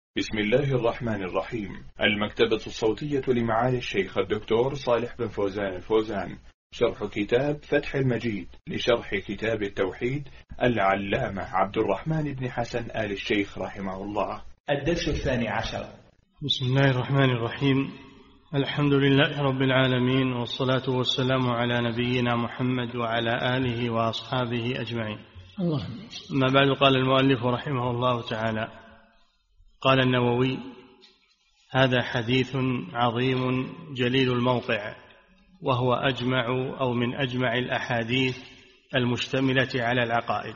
بسم الله الرحمن الرحيم. المكتبة الصوتية لمعالي الشيخ الدكتور صالح بن فوزان الفوزان، شرح كتاب فتح المجيد لشرح كتاب التوحيد العلامة عبد الرحمن بن حسن آل الشيخ رحمه الله. الدرس 12. بسم الله الرحمن الرحيم. الحمد لله رب العالمين، والصلاة والسلام على نبينا محمد وعلى آله وأصحابه أجمعين. أما بعد، قال المؤلف رحمه الله تعالى: قال النووي: هذا حديث عظيم جليل الموقع، وهو أجمع أو من أجمع الأحاديث المشتملة على العقائد.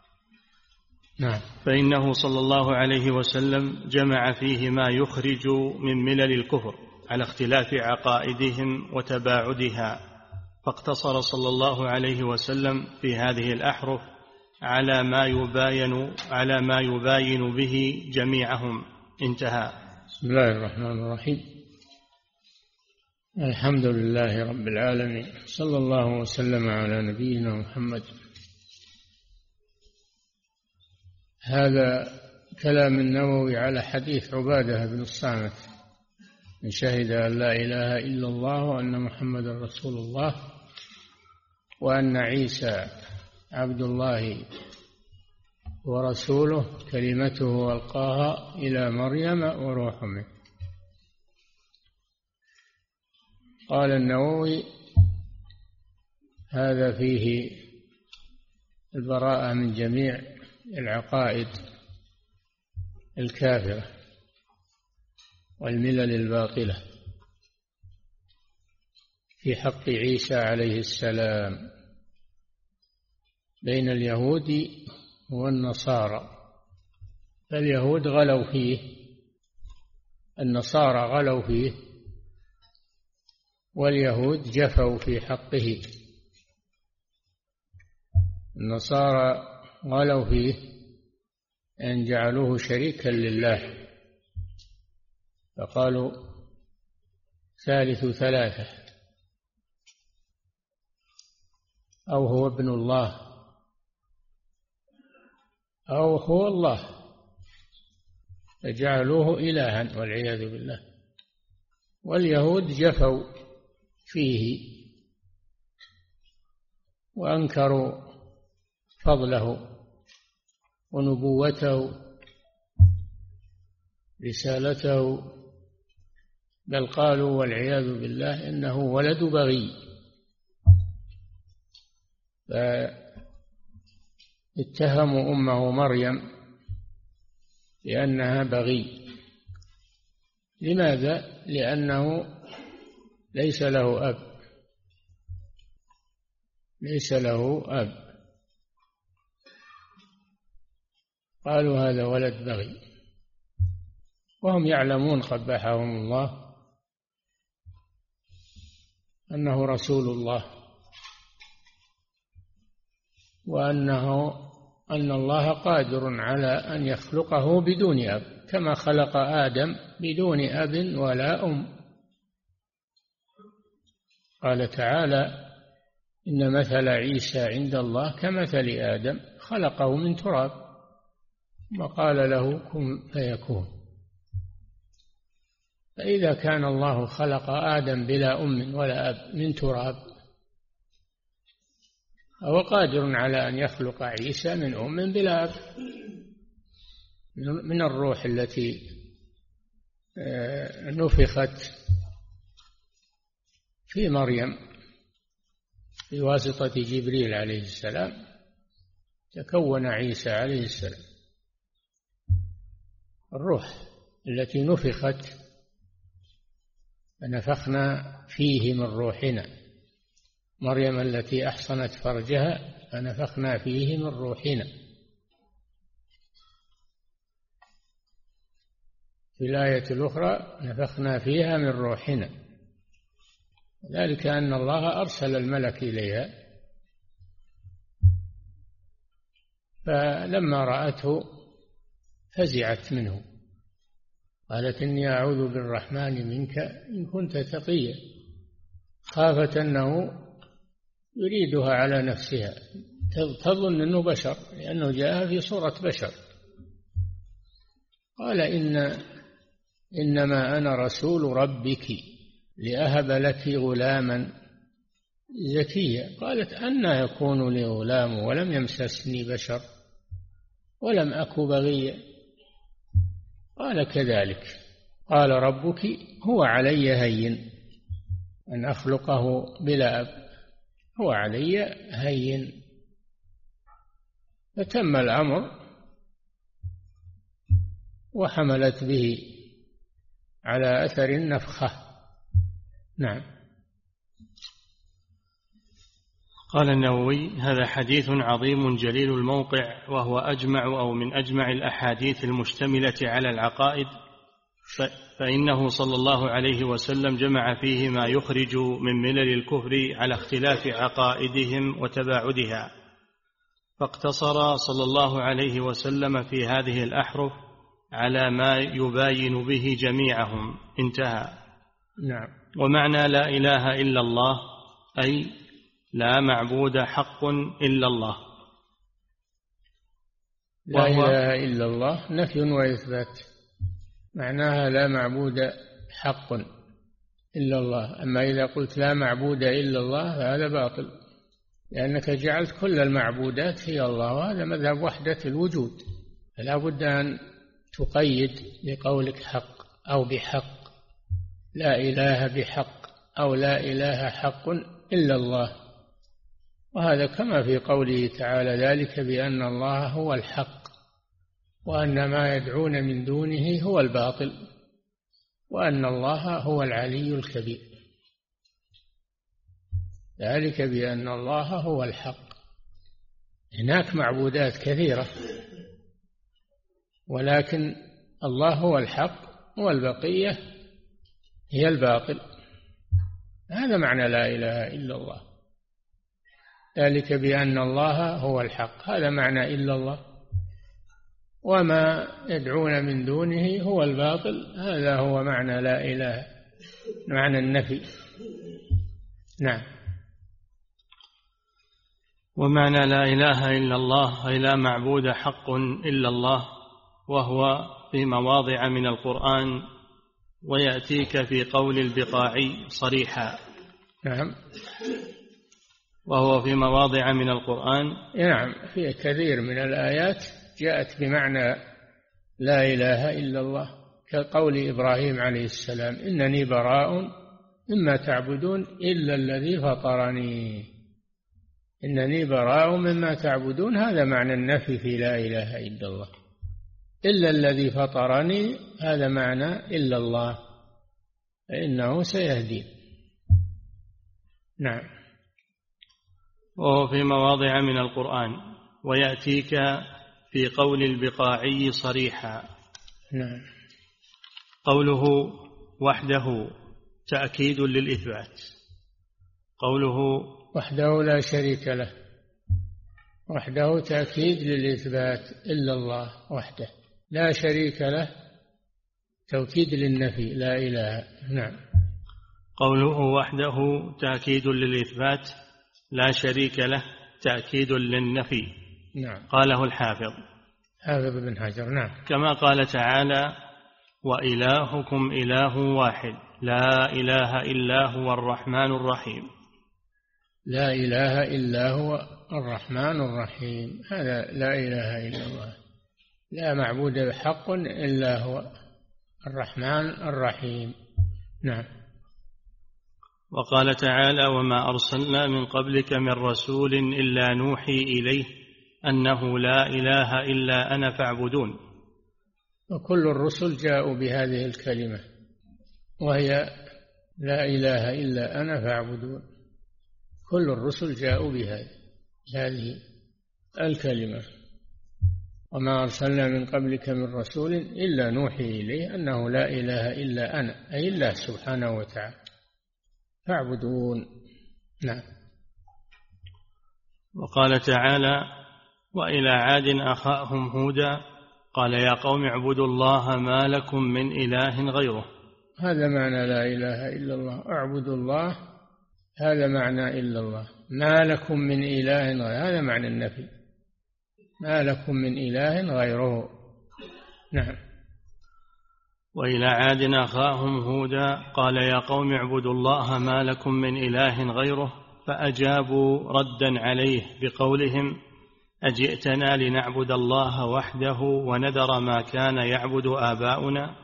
فإنه صلى الله عليه وسلم جمع فيه ما يخرج من ملل الكفر على اختلاف عقائدهم وتباعدها، فاقتصر صلى الله عليه وسلم في هذه الأحرف على ما يباين به جميعهم. انتهى. بسم الله الرحمن الرحيم. الحمد لله رب العالمين، صلى الله وسلم على نبينا محمد. هذا كلام النووي على حديث عبادة بن الصامت: من شهد أن لا إله إلا الله وأن محمد رسول الله وأن عيسى عبد الله ورسوله كلمته ألقاها إلى مريم وروح منه. قال النووي: هذا فيه البراءة من جميع العقائد الكافرة والملل الباطلة في حق عيسى عليه السلام بين اليهود والنصارى. فاليهود غلوا فيه، النصارى غلوا فيه، واليهود جفوا في حقه. النصارى غلوا فيه أن جعلوه شريكا لله، فقالوا ثالث ثلاثة، أو هو ابن الله أو هو الله، فجعلوه إلها والعياذ بالله. واليهود جفوا فيه وأنكروا فضله ونبوته رسالته، بل قالوا والعياذ بالله إنه ولد بغي. اتهموا أمه مريم لأنها بغي. لماذا؟ لأنه ليس له أب، قالوا هذا ولد بغي، وهم يعلمون قبحهم الله أنه رسول الله، وأن الله قادر على أن يخلقه بدون أب، كما خلق آدم بدون أب ولا أم. قال تعالى: إن مثل عيسى عند الله كمثل آدم خلقه من تراب وقال له كن فيكون. فإذا كان الله خلق آدم بلا أم ولا أب من تراب، هو قادر على أن يخلق عيسى من أم بلا أب، من الروح التي نفخت في مريم بواسطة جبريل عليه السلام، تكون عيسى عليه السلام. الروح التي نفخت فنفخنا فيه من روحنا، مريم التي أحصنت فرجها فنفخنا فيه من روحنا. في الآية الأخرى نفخنا فيها من روحنا، ذلك أن الله أرسل الملك إليها، فلما رأته فزعت منه، قالت: إني أعوذ بالرحمن منك إن كنت تقيا، خافت أنه يريدها على نفسها، تظن أنه بشر لأنه جاء في صورة بشر. قال إنما أنا رسول ربك لأهب لك غلاما زكيا. قالت أنى يكون لي غلام ولم يمسسني بشر ولم أك بغيا. قال كذلك قال ربك هو علي هين أن أخلقه بلا أب، هو علي هين. فتم الأمر وحملت به على أثر النفخة. نعم. قال النووي: هذا حديث عظيم جليل الموقع، وهو أجمع أو من أجمع الأحاديث المشتملة على العقائد، فإنه صلى الله عليه وسلم جمع فيه ما يخرج من ملل الكفر على اختلاف عقائدهم وتباعدها، فاقتصر صلى الله عليه وسلم في هذه الأحرف على ما يباين به جميعهم. انتهى. نعم. ومعنى لا إله إلا الله أي لا معبود حق إلا الله. لا إله إلا الله نفي وإثبات، معناها لا معبود حق إلا الله. أما إذا قلت لا معبود إلا الله فهذا باطل، لأنك جعلت كل المعبودات هي الله، وهذا مذهب وحدة الوجود. فلا بد أن تقيد بقولك حق أو بحق، لا إله بحق أو لا إله حق إلا الله. وهذا كما في قوله تعالى: ذلك بأن الله هو الحق وأن ما يدعون من دونه هو الباطل وأن الله هو العلي الكبير. ذلك بأن الله هو الحق. هناك معبودات كثيرة، ولكن الله هو الحق والبقية هي الباطل. هذا معنى لا إله إلا الله. ذلك بأن الله هو الحق، هذا معنى إلا الله. وما يدعون من دونه هو الباطل، هذا هو معنى لا إله، معنى النفي. نعم. ومعنى لا إله إلا الله أي لا معبود حق إلا الله، وهو في مواضع من القرآن، ويأتيك في قول البقاعي صريحا. نعم. وهو في مواضع من القرآن. نعم، في كثير من الآيات جاءت بمعنى لا إله إلا الله، كقول إبراهيم عليه السلام: إنني براء مما تعبدون إلا الذي فطرني. إنني براء مما تعبدون، هذا معنى النفي في لا إله إلا الله. إلا الذي فطرني، هذا معنى إلا الله، فإنه سيهدين. نعم. وهو في مواضع من القرآن، ويأتيك في قول البقاعي صريحا. نعم. قوله وحده تأكيد للإثبات. قوله وحده لا شريك له، وحده تأكيد للإثبات، إلا الله وحده لا شريك له توكيد للنفي لا إله. نعم. قوله وحده تأكيد للإثبات لا شريك له تأكيد للنفي. نعم. قاله الحافظ حافظ بن حجر. نعم. كما قال تعالى: وإلهكم إله واحد لا إله إلا هو الرحمن الرحيم. لا إله إلا هو الرحمن الرحيم، هذا لا إله إلا الله، لا معبود بحق إلا هو الرحمن الرحيم. نعم. وقال تعالى: وما أرسلنا من قبلك من رسول إلا نوحي إليه أنه لا إله إلا أنا فاعبدون. وكل الرسل جاءوا بهذه الكلمة، وهي لا إله إلا أنا فاعبدون. كل الرسل جاءوا بهذه الكلمة. وما أرسلنا من قبلك من رسول إلا نوحي إليه أنه لا إله إلا أنا، أي الله سبحانه وتعالى، فاعبدون. نعم. وقال تعالى: وإلى عاد أخاهم هودا قال يا قوم اعبدوا الله ما لكم من إله غيره. هذا معنى لا إله إلا الله، اعبدوا الله، هذا معنى إلا الله. ما لكم من إله غيره، هذا معنى النفي، ما لكم من إله غيره. نعم. وإلى عاد أخاهم هودا قال يا قوم اعبدوا الله ما لكم من إله غيره فأجابوا ردا عليه بقولهم أجئتنا لنعبد الله وحده ونذر ما كان يعبد آباؤنا.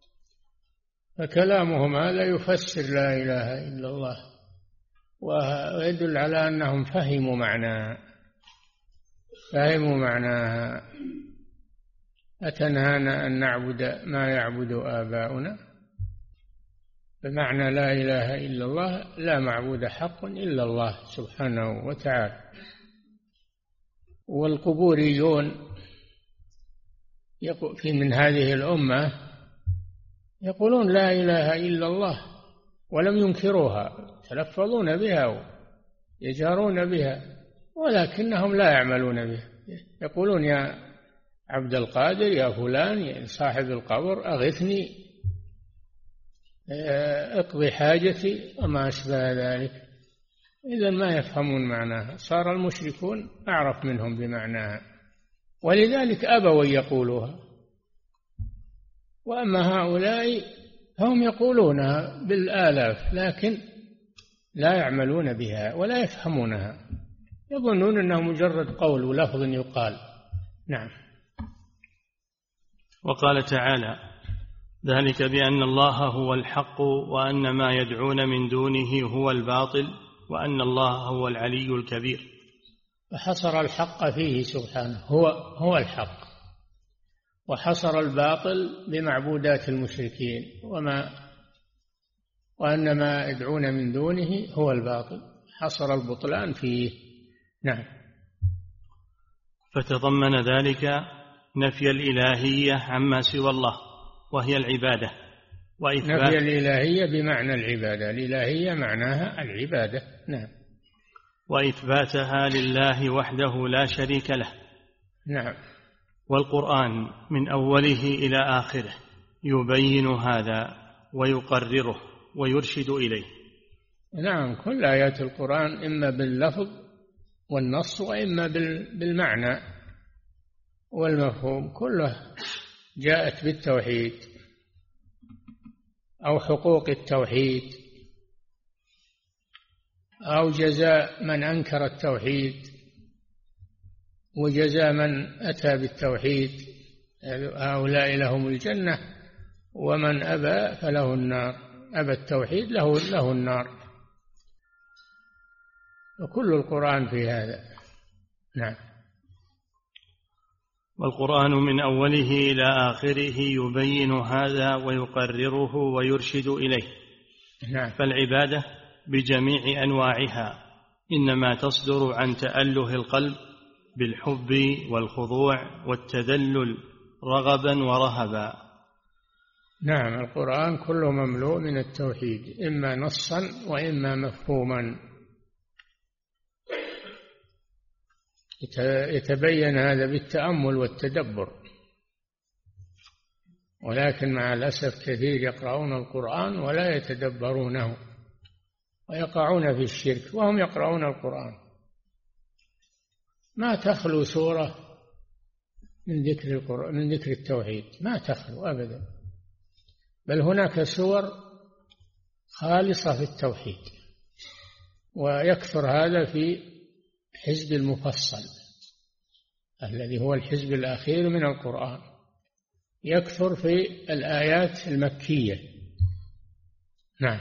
فكلامهم هذا يفسر لا إله إلا الله ويدل على أنهم فهموا معناها. أتنهانا أن نعبد ما يعبد آباؤنا، بمعنى لا إله إلا الله لا معبود حق إلا الله سبحانه وتعالى. والقبوريون من هذه الأمة يقولون لا إله إلا الله ولم ينكروها، يتلفظون بها ويجهرون بها ولكنهم لا يعملون بها. يقولون يا عبد القادر، يا فلان، يا صاحب القبر، أغثني، اقضي حاجتي وما أشبه ذلك. إذا ما يفهمون معناها، صار المشركون أعرف منهم بمعناها، ولذلك أبوا يقولوها. وأما هؤلاء هم يقولونها بالآلاف لكن لا يعملون بها ولا يفهمونها، يظنون أنه مجرد قول ولفظ يقال. نعم. وقال تعالى ذلك بأن الله هو الحق وأن ما يدعون من دونه هو الباطل وأن الله هو العلي الكبير. فحصر الحق فيه سبحانه، هو الحق، وحصر الباطل بمعبودات المشركين وأن ما يدعون من دونه هو الباطل، حصر البطلان فيه. نعم. فتضمن ذلك نفي الإلهية عما سوى الله وهي العبادة، نفي الإلهية بمعنى العبادة، الإلهية معناها العبادة. نعم. وإثباتها لله وحده لا شريك له. نعم. والقرآن من أوله إلى آخره يبين هذا ويقرره ويرشد إليه. نعم، كل آيات القرآن إما باللفظ والنص وإما بالمعنى والمفهوم، كلها جاءت بالتوحيد أو حقوق التوحيد أو جزاء من أنكر التوحيد وجزاء من أتى بالتوحيد، هؤلاء لهم الجنة ومن أبى فله النار، أبى التوحيد له النار. وكل القرآن في هذا. نعم. والقرآن من أوله إلى آخره يبين هذا ويقرره ويرشد إليه. نعم. فالعبادة بجميع أنواعها إنما تصدر عن تأله القلب بالحب والخضوع والتذلل رغبا ورهبا. نعم، القرآن كله مملوء من التوحيد، إما نصا وإما مفهوما. يتبين هذا بالتأمل والتدبر، ولكن مع الأسف كثير يقرؤون القرآن ولا يتدبرونه ويقعون في الشرك وهم يقرؤون القرآن. ما تخلو سورة من ذكر التوحيد، ما تخلو أبدا، بل هناك سور خالصة في التوحيد، ويكثر هذا في حزب المفصل الذي هو الحزب الأخير من القرآن، يكثر في الآيات المكية. نعم.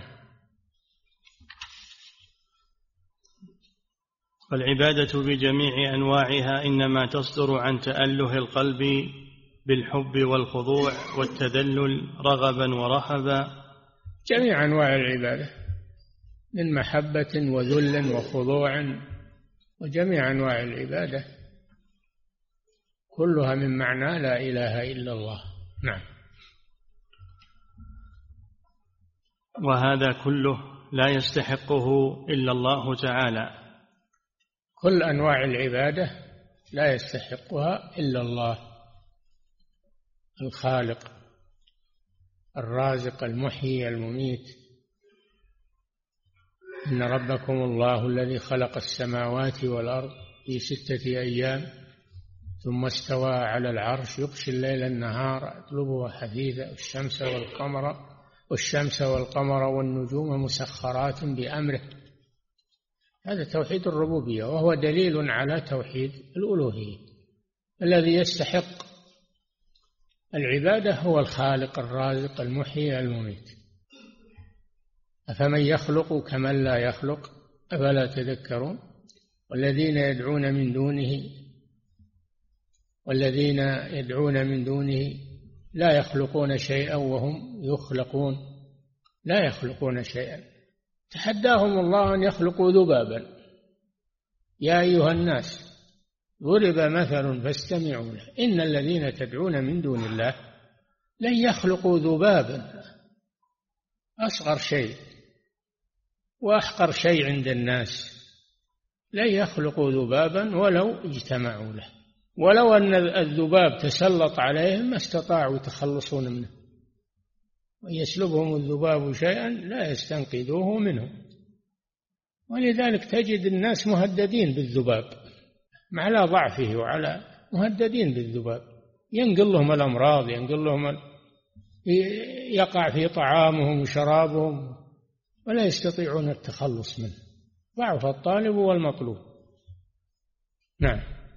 والعبادة بجميع أنواعها إنما تصدر عن تأله القلب بالحب والخضوع والتذلل رغبا ورهبا. جميع أنواع العبادة من محبة وذل وخضوع، وجميع أنواع العبادة كلها من معنى لا إله إلا الله. نعم. وهذا كله لا يستحقه إلا الله تعالى. كل أنواع العبادة لا يستحقها إلا الله الخالق الرازق المحيي المميت. إن ربكم الله الذي خلق السماوات والأرض في 6 أيام ثم استوى على العرش يغشي الليل النهار يطلبه حثيثا والشمس والقمر والنجوم مسخرات بأمره. هذا توحيد الربوبية، وهو دليل على توحيد الألوهية. الذي يستحق العبادة هو الخالق الرازق المحيي المميت. أفمن يخلق كمن لا يخلق أفلا تذكرون. والذين يدعون من دونه لا يخلقون شيئا وهم يخلقون، لا يخلقون شيئا. تحداهم الله أن يخلقوا ذبابا. يا أيها الناس ضرب مثل فاستمعوا له إن الذين تدعون من دون الله لن يخلقوا ذبابا، أصغر شيء وأحقر شيء عند الناس، لن يخلقوا ذبابا ولو اجتمعوا له، ولو أن الذباب تسلط عليهم ما استطاعوا يتخلصون منه، ويسلبهم الذباب شيئا لا يستنقذوه منه. ولذلك تجد الناس مهددين بالذباب على ضعفه، وعلى مهددين بالذباب، ينقل لهم الأمراض، ينقل لهم يقع في طعامهم وشرابهم ولا يستطيعون التخلص منه. ضعف الطالب والمطلوب. نعم.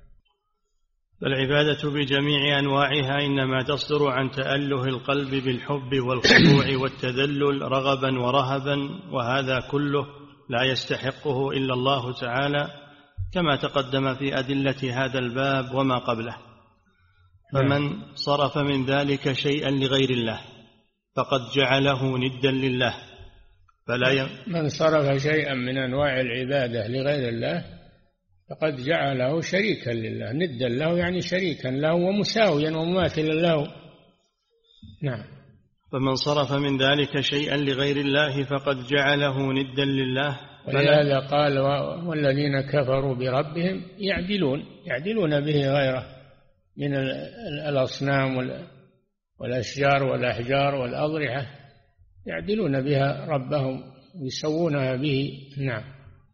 فالعبادة بجميع أنواعها إنما تصدر عن تأله القلب بالحب والخضوع والتذلل رغبا ورهبا، وهذا كله لا يستحقه إلا الله تعالى كما تقدم في أدلة هذا الباب وما قبله. فمن صرف من ذلك شيئا لغير الله فقد جعله ندا لله. من صرف شيئا من أنواع العبادة لغير الله فقد جعله شريكا لله، ندا له يعني شريكا له ومساويا ومماثلا له. نعم. فمن صرف من ذلك شيئا لغير الله فقد جعله ندا لله. ولهذا قال والذين كفروا بربهم يعدلون به غيره من الأصنام والأشجار والأحجار والأضرحة، يعدلون بها ربهم يسوونها به. نعم.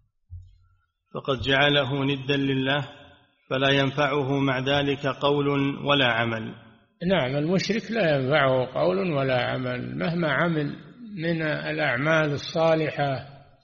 فقد جعله ندا لله فلا ينفعه مع ذلك قول ولا عمل. نعم، المشرك لا ينفعه قول ولا عمل مهما عمل من الأعمال الصالحة،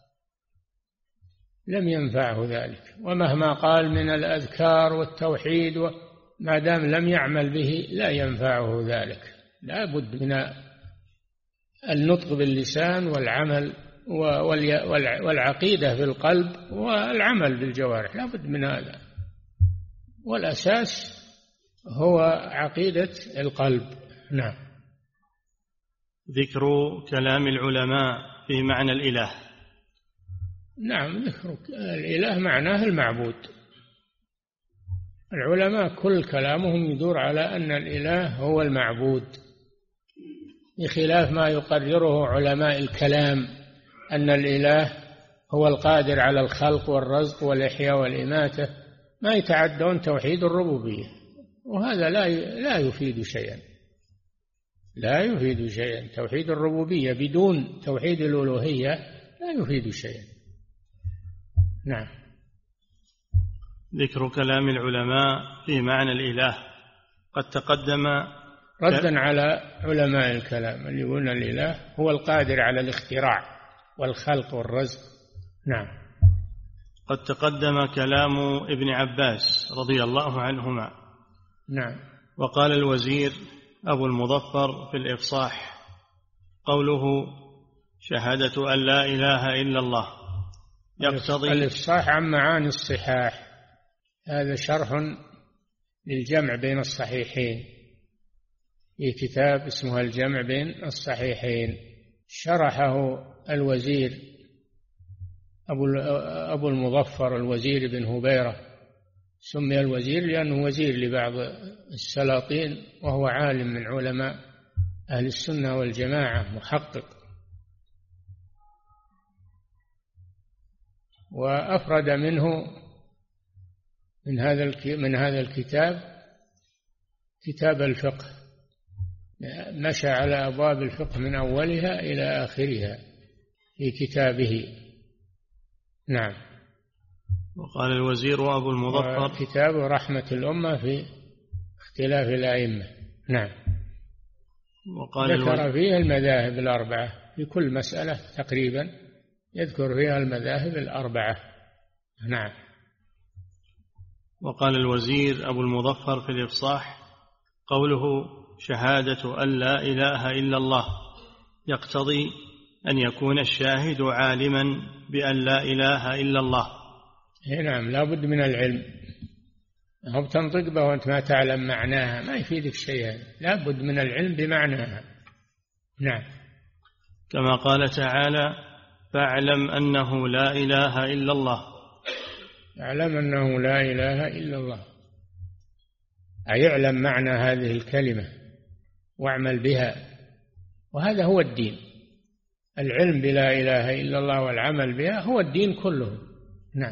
لم ينفعه ذلك، ومهما قال من الأذكار والتوحيد ما دام لم يعمل به لا ينفعه ذلك. لا بد من النطق باللسان والعمل والعقيدة في القلب والعمل بالجوارح، لا بد من هذا، والأساس هو عقيدة القلب. نعم. ذكر كلام العلماء في معنى الإله. نعم، ذكر الإله معناه المعبود. العلماء كل كلامهم يدور على أن الإله هو المعبود، بخلاف ما يقرره علماء الكلام أن الإله هو القادر على الخلق والرزق والإحياء والإماتة، ما يتعدون توحيد الربوبية، وهذا لا يفيد شيئا، لا يفيد شيئا. توحيد الربوبية بدون توحيد الألوهية لا يفيد شيئا. نعم. ذكر كلام العلماء في معنى الإله قد تقدم ردا على علماء الكلام اللي يقولون الإله هو القادر على الاختراع والخلق والرزق. نعم. قد تقدم كلام ابن عباس رضي الله عنهما. نعم. وقال الوزير أبو المظفر في الإفصاح قوله شهادة أن لا إله إلا الله يقتضي. الإفصاح عن معاني الصحاح، هذا شرح للجمع بين الصحيحين في كتاب اسمه الجمع بين الصحيحين، شرحه الوزير أبو المظفر الوزير بن هبيرة. سمي الوزير لأنه وزير لبعض السلاطين، وهو عالم من علماء أهل السنة والجماعة، محقق. وأفرد منه من هذا الكتاب كتاب الفقه، مشى على أبواب الفقه من أولها إلى آخرها في كتابه. نعم. وقال الوزير وأبو المظفر كتاب رحمة الأمة في اختلاف الأئمة. نعم. وقال ذكر فيها المذاهب الأربعة في كل مسألة تقريبا، يذكر فيها المذاهب الأربعة. نعم. وقال الوزير أبو المظفر في الإفصاح: قوله شهادة أن لا إله إلا الله يقتضي أن يكون الشاهد عالما بأن لا إله إلا الله. نعم، لا بد من العلم، هو بتنطق بها وأنت ما تعلم معناها ما يفيدك شيئا، لا بد من العلم بمعناها. نعم. كما قال تعالى: فاعلم أنه لا إله إلا الله. اعلم أنه لا إله إلا الله، أي اعلم معنى هذه الكلمة واعمل بها، وهذا هو الدين. العلم بلا إله إلا الله والعمل بها هو الدين كله. نعم.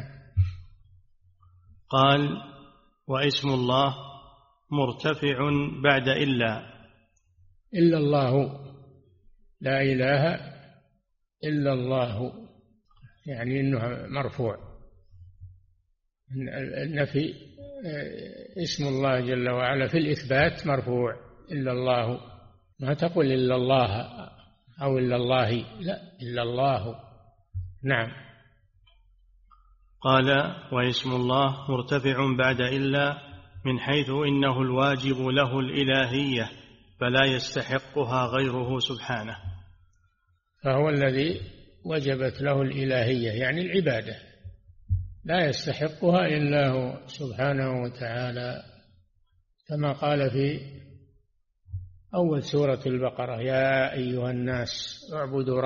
قال: واسم الله مرتفع بعد إلا الله، لا إله إلا الله، يعني أنه مرفوع. النفي اسم الله جل وعلا في الإثبات مرفوع، إلا الله، ما تقول إلا الله أو إلا الله، لا، إلا الله. نعم. قال: واسم الله مرتفع بعد إلا من حيث إنه الواجب له الإلهية فلا يستحقها غيره سبحانه. فهو الذي وجبت له الإلهية يعني العبادة، لا يستحقها إلا هو سبحانه وتعالى، كما قال في أول سورة البقرة: يا أيها الناس اعبدوا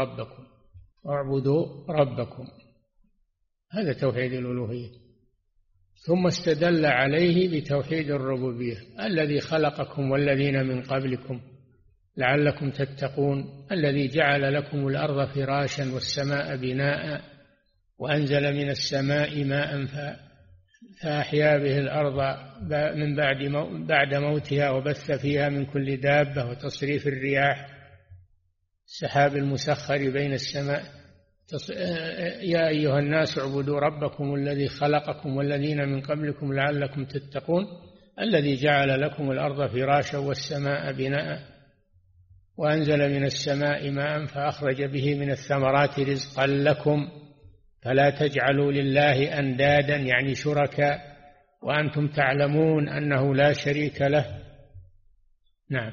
ربكم. هذا توحيد الألوهية. ثم استدل عليه بتوحيد الربوبية: الذي خلقكم والذين من قبلكم لعلكم تتقون، الذي جعل لكم الأرض فراشا والسماء بناء وأنزل من السماء ماء فأحيا به الأرض من بعد موتها وبث فيها من كل دابة وتصريف الرياح، السحاب المسخر بين السماء. يا أيها الناس اعبدوا ربكم الذي خلقكم والذين من قبلكم لعلكم تتقون، الذي جعل لكم الأرض فراشا والسماء بناء وأنزل من السماء ماء فأخرج به من الثمرات رزقا لكم فلا تجعلوا لله أندادا يعني شركاء وأنتم تعلمون أنه لا شريك له. نعم.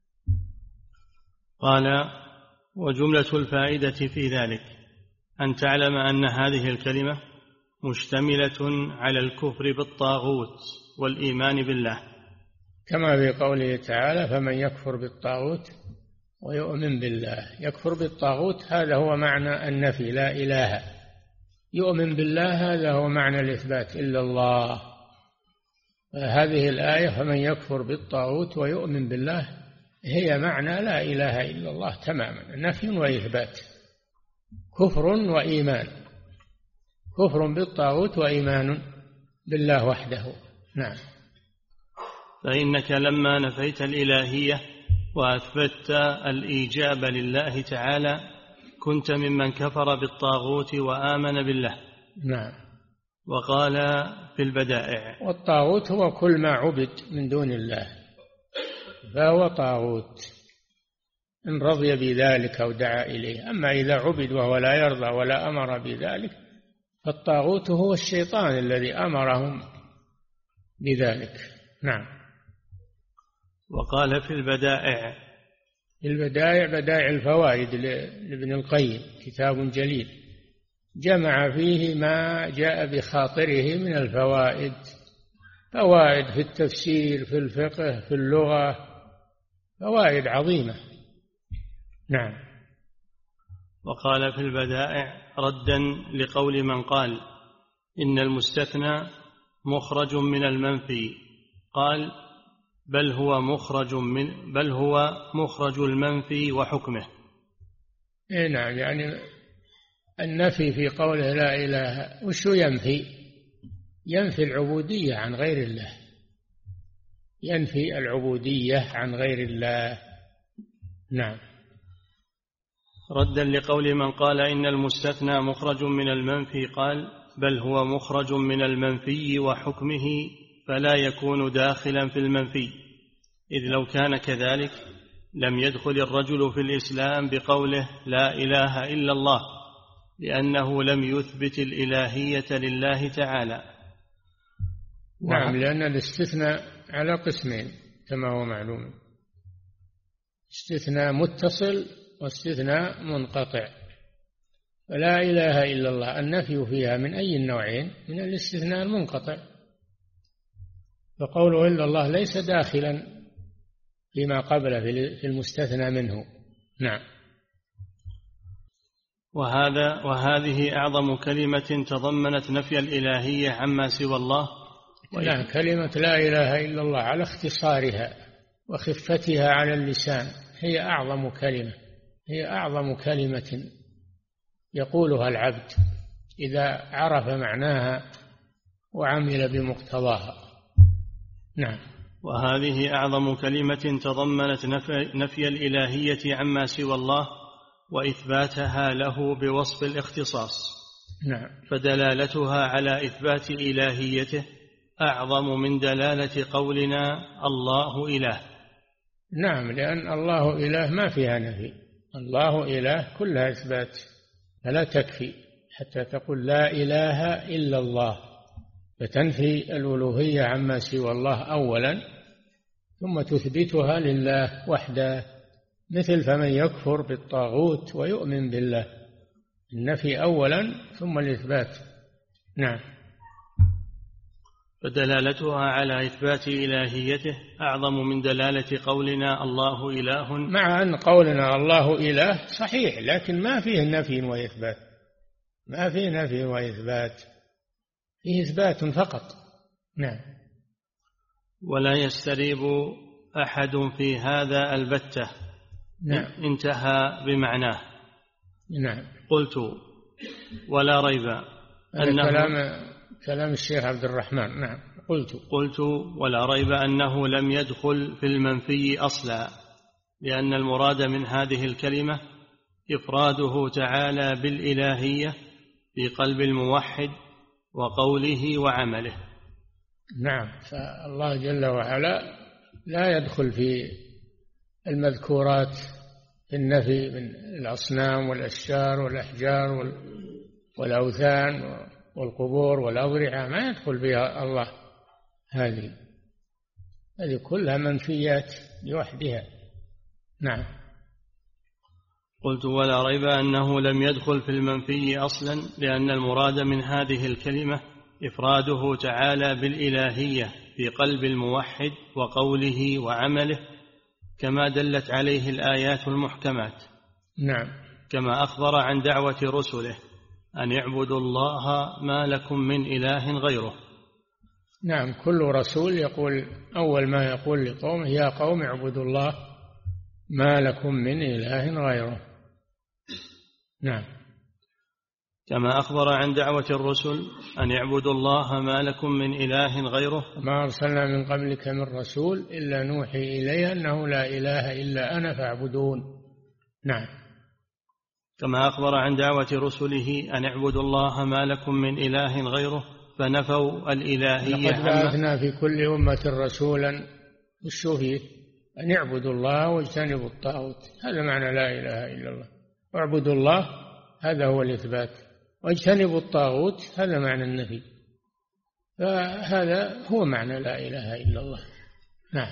قال: وجملة الفائدة في ذلك أن تعلم أن هذه الكلمة مشتملة على الكفر بالطاغوت والإيمان بالله، كما في قوله تعالى: فمن يكفر بالطاغوت ويؤمن بالله. يكفر بالطاغوت هذا هو معنى النفي، لا إله. يؤمن بالله هذا هو معنى الإثبات، إلا الله. هذه الآية فمن يكفر بالطاغوت ويؤمن بالله هي معنى لا إله إلا الله تماما، نفي وإثبات، كفر وإيمان، كفر بالطاغوت وإيمان بالله وحده. نعم. فإنك لما نفيت الإلهية وأثبت الإيجاب لله تعالى كنت ممن كفر بالطاغوت وآمن بالله. نعم. وقال في البدائع: والطاغوت هو كل ما عبد من دون الله فهو طاغوت إن رضي بذلك أو دعا إليه. أما إذا عبد وهو لا يرضى ولا أمر بذلك فالطاغوت هو الشيطان الذي أمرهم بذلك. نعم. وقال في البدائع: بدائع الفوائد لابن القيم، كتاب جليل جمع فيه ما جاء بخاطره من الفوائد، فوائد في التفسير، في الفقه، في اللغة، فوائد عظيمة. نعم. وقال في البدائع ردا لقول من قال إن المستثنى مخرج من المنفي، قال: بل هو مخرج المنفي وحكمه. نعم، يعني النفي في قوله لا إله وشو ينفي العبودية عن غير الله، ينفي العبودية عن غير الله. نعم. ردا لقول من قال إن المستثنى مخرج من المنفي، قال: بل هو مخرج من المنفي وحكمه فلا يكون داخلا في المنفي، إذ لو كان كذلك لم يدخل الرجل في الإسلام بقوله لا إله إلا الله، لأنه لم يثبت الإلهية لله تعالى. نعم، لأن الاستثناء على قسمين كما هو معلوم، استثناء متصل واستثناء منقطع. فلا إله إلا الله النفي فيها من أي النوعين؟ من الاستثناء المنقطع، فقوله إلا الله ليس داخلا فيما قبله في المستثنى منه. نعم. وهذه أعظم كلمة تضمنت نفي الإلهية عما سوى الله. لا، كلمة لا إله إلا الله على اختصارها وخفتها على اللسان هي أعظم كلمة يقولها العبد إذا عرف معناها وعمل بمقتضاها. نعم. وهذه أعظم كلمة تضمنت نفي الإلهية عما سوى الله وإثباتها له بوصف الاختصاص. نعم. فدلالتها على إثبات إلهيته أعظم من دلالة قولنا الله إله. نعم، لأن الله إله ما فيها نفي، الله إله كلها إثبات، فلا تكفي حتى تقول لا إله إلا الله، فتنفي الألوهية عما سوى الله أولا ثم تثبتها لله وحده، مثل فمن يكفر بالطاغوت ويؤمن بالله، النفي أولا ثم الإثبات. نعم. فدلالتها على إثبات إلهيته أعظم من دلالة قولنا الله إله، مع أن قولنا الله إله صحيح لكن ما فيه نفي وإثبات، فيه إثبات فقط. نعم. ولا يستريب أحد في هذا البتة. نعم. انتهى بمعناه. نعم. قلت ولا ريب أنه كلام الشيخ عبد الرحمن. نعم. قلت ولا ريب أنه لم يدخل في المنفي أصلا، لأن المراد من هذه الكلمة إفراده تعالى بالإلهية في قلب الموحد وقوله وعمله. نعم. فالله جل وعلا لا يدخل في المذكورات في النفي من الأصنام والأشجار والأحجار والأوثان والقبور والأضرحة، ما يدخل بها الله. هذه كلها منفيات لوحدها. نعم. قلت ولا ريب أنه لم يدخل في المنفي أصلا، لأن المراد من هذه الكلمة إفراده تعالى بالإلهية في قلب الموحد وقوله وعمله، كما دلت عليه الآيات المحكمات. نعم. كما أخبر عن دعوة رسله أن يعبدوا الله ما لكم من إله غيره. نعم. كل رسول يقول أول ما يقول لقومه يا قوم اعبدوا الله ما لكم من إله غيره. نعم. كما أخبر عن دعوة الرسل أن يعبدوا الله ما لكم من إله غيره. ما أرسلنا من قبلك من رسول إلا نوحي إليه أنه لا إله إلا أنا فاعبدون. نعم. كما أخبر عن دعوة رسله أن يعبدوا الله ما لكم من إله غيره، فنفوا الإلهية. لقد بعثنا في كل أمة رسولا فيه أن يعبدوا الله واجتنبوا الطاغوت، هذا معنى لا إله إلا الله. واعبدوا الله هذا هو الإثبات، واجتنبوا الطاغوت هذا معنى النفي، فهذا هو معنى لا إله إلا الله. نعم.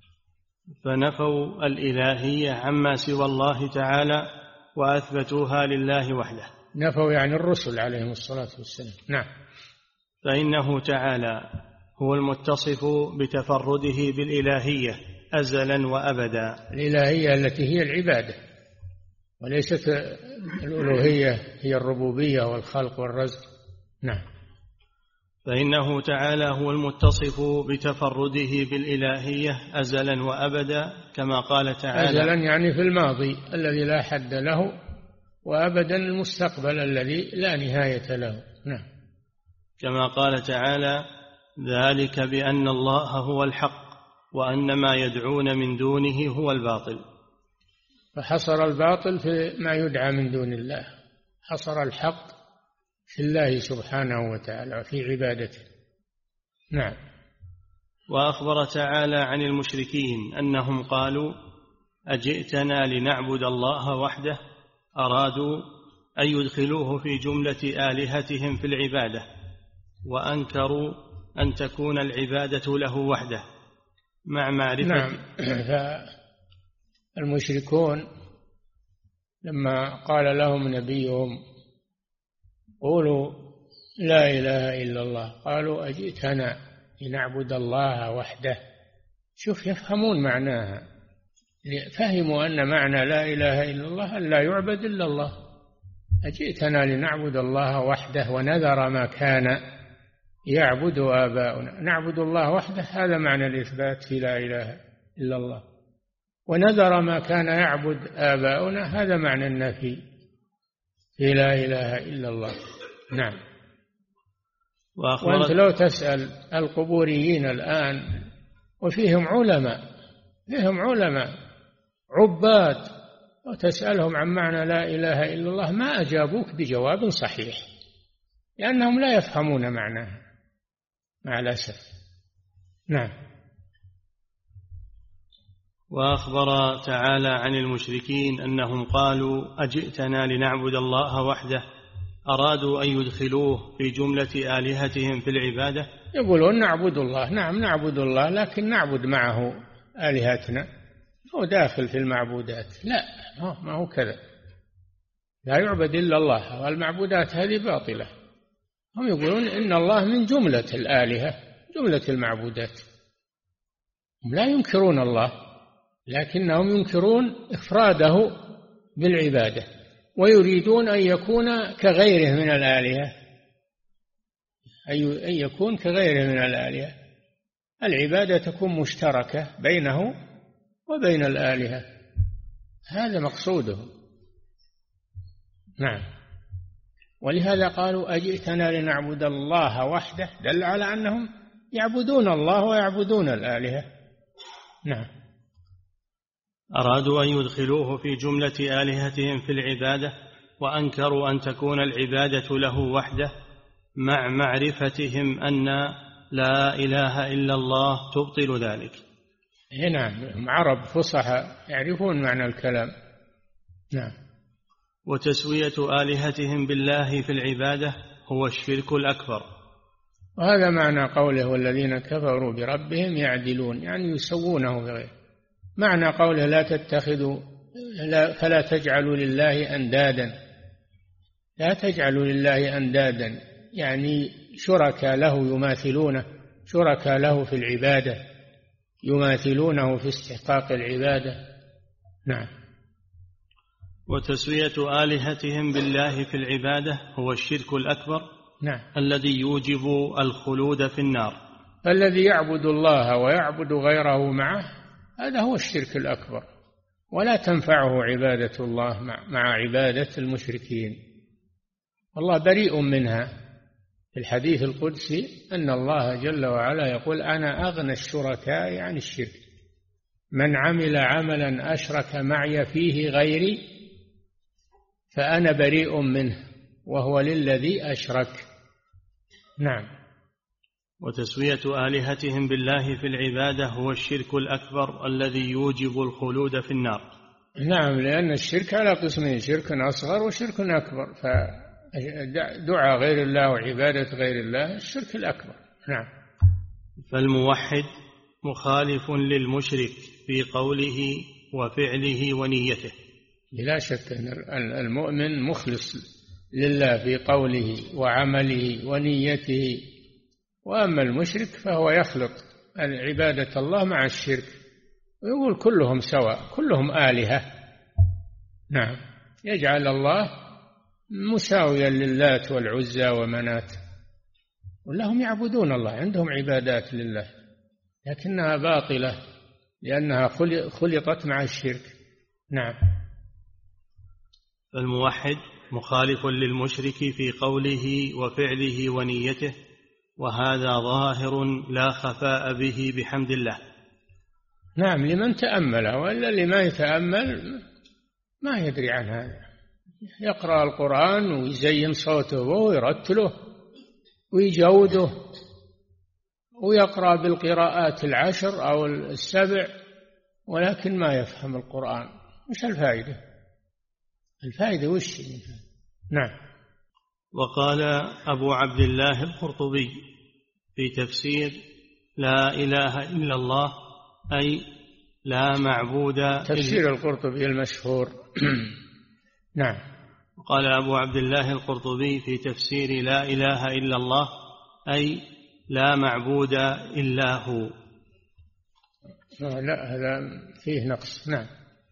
فنفوا الإلهية عما سوى الله تعالى وأثبتوها لله وحده. نفوا يعني الرسل عليهم الصلاة والسلام. نعم. فإنه تعالى هو المتصف بتفرده بالإلهية أزلا وأبدا. الإلهية التي هي العبادة، وليست الألوهية هي الربوبية والخلق والرزق. نعم. فإنه تعالى هو المتصف بتفرده بالإلهية أزلا وأبدا، كما قال تعالى أزلا يعني في الماضي الذي لا حد له، وأبدا المستقبل الذي لا نهاية له. نعم. كما قال تعالى ذلك بأن الله هو الحق وأن ما يدعون من دونه هو الباطل. فحصر الباطل في ما يدعى من دون الله، حصر الحق في الله سبحانه وتعالى وفي عبادته. نعم. وأخبر تعالى عن المشركين أنهم قالوا أجئتنا لنعبد الله وحده، أرادوا أن يدخلوه في جملة آلهتهم في العبادة، وأنكروا أن تكون العبادة له وحده مع معرفة. نعم. فالمشركون لما قال لهم نبيهم قولوا لا إله إلا الله، قالوا أجئتنا لنعبد الله وحده. شوف، يفهمون معناها، فهموا أن معنى لا إله إلا الله أن لا يعبد إلا الله. أجئتنا لنعبد الله وحده ونذر ما كان يعبد آباؤنا. نعبد الله وحده، هذا معنى الإثبات في لا إله إلا الله. ونذر ما كان يعبد آباؤنا، هذا معنى النفي في لا إله إلا الله. نعم. وأنت لو تسأل القبوريين الآن وفيهم علماء عباد، وتسألهم عن معنى لا إله إلا الله ما أجابوك بجواب صحيح، لأنهم لا يفهمون معناها مع الأسف. نعم. وأخبر تعالى عن المشركين أنهم قالوا أجئتنا لنعبد الله وحده، أرادوا أن يدخلوه في جملة آلهتهم في العبادة. يقولون نعبد الله، نعم نعبد الله، لكن نعبد معه آلهتنا، هو داخل في المعبودات. لا، ما هو كذا، لا يعبد إلا الله، والمعبودات هذه باطلة. هم يقولون إن الله من جملة الآلهة، جملة المعبودات. هم لا ينكرون الله، لكنهم ينكرون إفراده بالعبادة، ويريدون أن يكون كغيره من الآلهة، أن يكون كغيره من الآلهة. العبادة تكون مشتركة بينه وبين الآلهة، هذا مقصوده. نعم. ولهذا قالوا أجئتنا لنعبد الله وحده، دل على أنهم يعبدون الله ويعبدون الآلهة. نعم. أرادوا أن يدخلوه في جملة آلهتهم في العبادة، وأنكروا أن تكون العبادة له وحده مع معرفتهم أن لا إله إلا الله تبطل ذلك. نعم، عرب فصحى يعرفون معنى الكلام. نعم. وتسوية آلهتهم بالله في العبادة هو الشرك الأكبر. وهذا معنى قوله والذين كفروا بربهم يعدلون، يعني يسوونه بغيره. معنى قوله لا تتخذوا فلا تجعلوا لله أندادا، لا تجعلوا لله أندادا يعني شركاء له يماثلونه، شركاء له في العبادة يماثلونه في استحقاق العبادة. نعم. وتسوية آلهتهم بالله في العبادة هو الشرك الأكبر. نعم. الذي يوجب الخلود في النار. الذي يعبد الله ويعبد غيره معه، هذا هو الشرك الأكبر، ولا تنفعه عبادة الله مع عبادة المشركين، والله بريء منها. في الحديث القدسي أن الله جل وعلا يقول أنا أغنى الشركاء عن الشرك، من عمل عملا أشرك معي فيه غيري فأنا بريء منه وهو للذي أشرك. نعم. وتسوية آلهتهم بالله في العبادة هو الشرك الأكبر الذي يوجب الخلود في النار. نعم، لأن الشرك على قسمين، شرك أصغر وشرك أكبر، فدعاء غير الله وعبادة غير الله الشرك الأكبر. نعم. فالموحد مخالف للمشرك في قوله وفعله ونيته. لا شك أن المؤمن مخلص لله في قوله وعمله ونيته، وأما المشرك فهو يخلط عبادة الله مع الشرك، ويقول كلهم سواء، كلهم آلهة. نعم، يجعل الله مساويا للات والعزى ومنات، ولهم يعبدون الله، عندهم عبادات لله لكنها باطلة لأنها خلطت مع الشرك. نعم. فالموحد مخالف للمشرك في قوله وفعله ونيته، وهذا ظاهر لا خفاء به بحمد الله. نعم، لمن تأمله، وإلا اللي ما يتأمل ما يدري عن هذا، يقرأ القرآن ويزين صوته ويرتله ويجوده ويقرأ بالقراءات 10 أو 7 ولكن ما يفهم القرآن. مش الفائدة؟ الفائدة وش؟ نعم. وقال أبو عبد الله القرطبي في تفسير لا إله إلا الله أي لا معبود، تفسير القرطبي المشهور. نعم. وقال أبو عبد الله القرطبي في تفسير لا إله إلا الله أي لا معبود إلا هو. لا، هذا فيه نقص. نعم.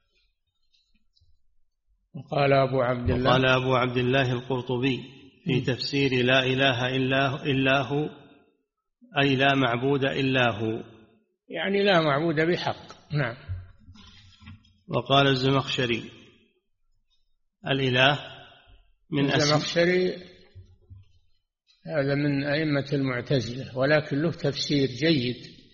وقال أبو عبد الله القرطبي في تفسير لا إله إلا هو أي لا معبود إلا هو، يعني لا معبود بحق. نعم. وقال الزمخشري الإله من الزمخشري هذا من أئمة المعتزلة، ولكن له تفسير جيد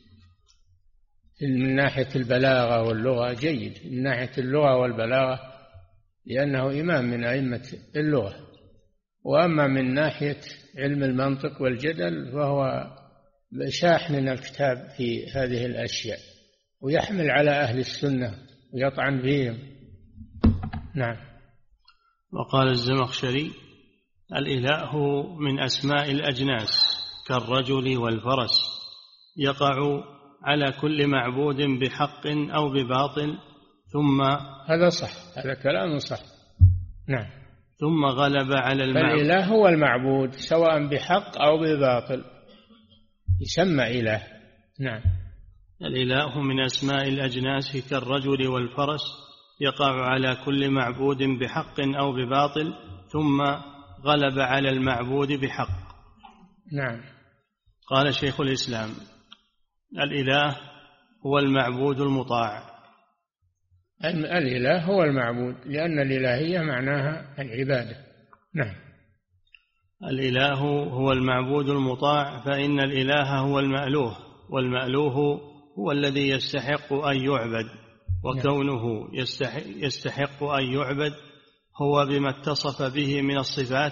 من ناحية البلاغة واللغة، جيد من ناحية اللغة والبلاغة، لأنه إمام من أئمة اللغة. وأما من ناحية علم المنطق والجدل فهو شاحن الكتاب في هذه الأشياء، ويحمل على أهل السنة ويطعن فيهم. نعم. وقال الزمخشري الإله من أسماء الأجناس كالرجل والفرس، يقع على كل معبود بحق أو بباطل، ثم هذا صح، هذا كلام صح. نعم. ثم غلب على المعبود. فالإله هو المعبود سواء بحق أو بباطل، يسمى إله. نعم. الإله من أسماء الأجناس كالرجل والفرس، يقع على كل معبود بحق أو بباطل، ثم غلب على المعبود بحق. نعم. قال شيخ الإسلام الإله هو المعبود المطاع. الإله هو المعبود، لأن الإلهية معناها العبادة. نعم. الإله هو المعبود المطاع، فإن الإله هو المألوه، والمألوه هو الذي يستحق أن يعبد، وكونه يستحق أن يعبد هو بما اتصف به من الصفات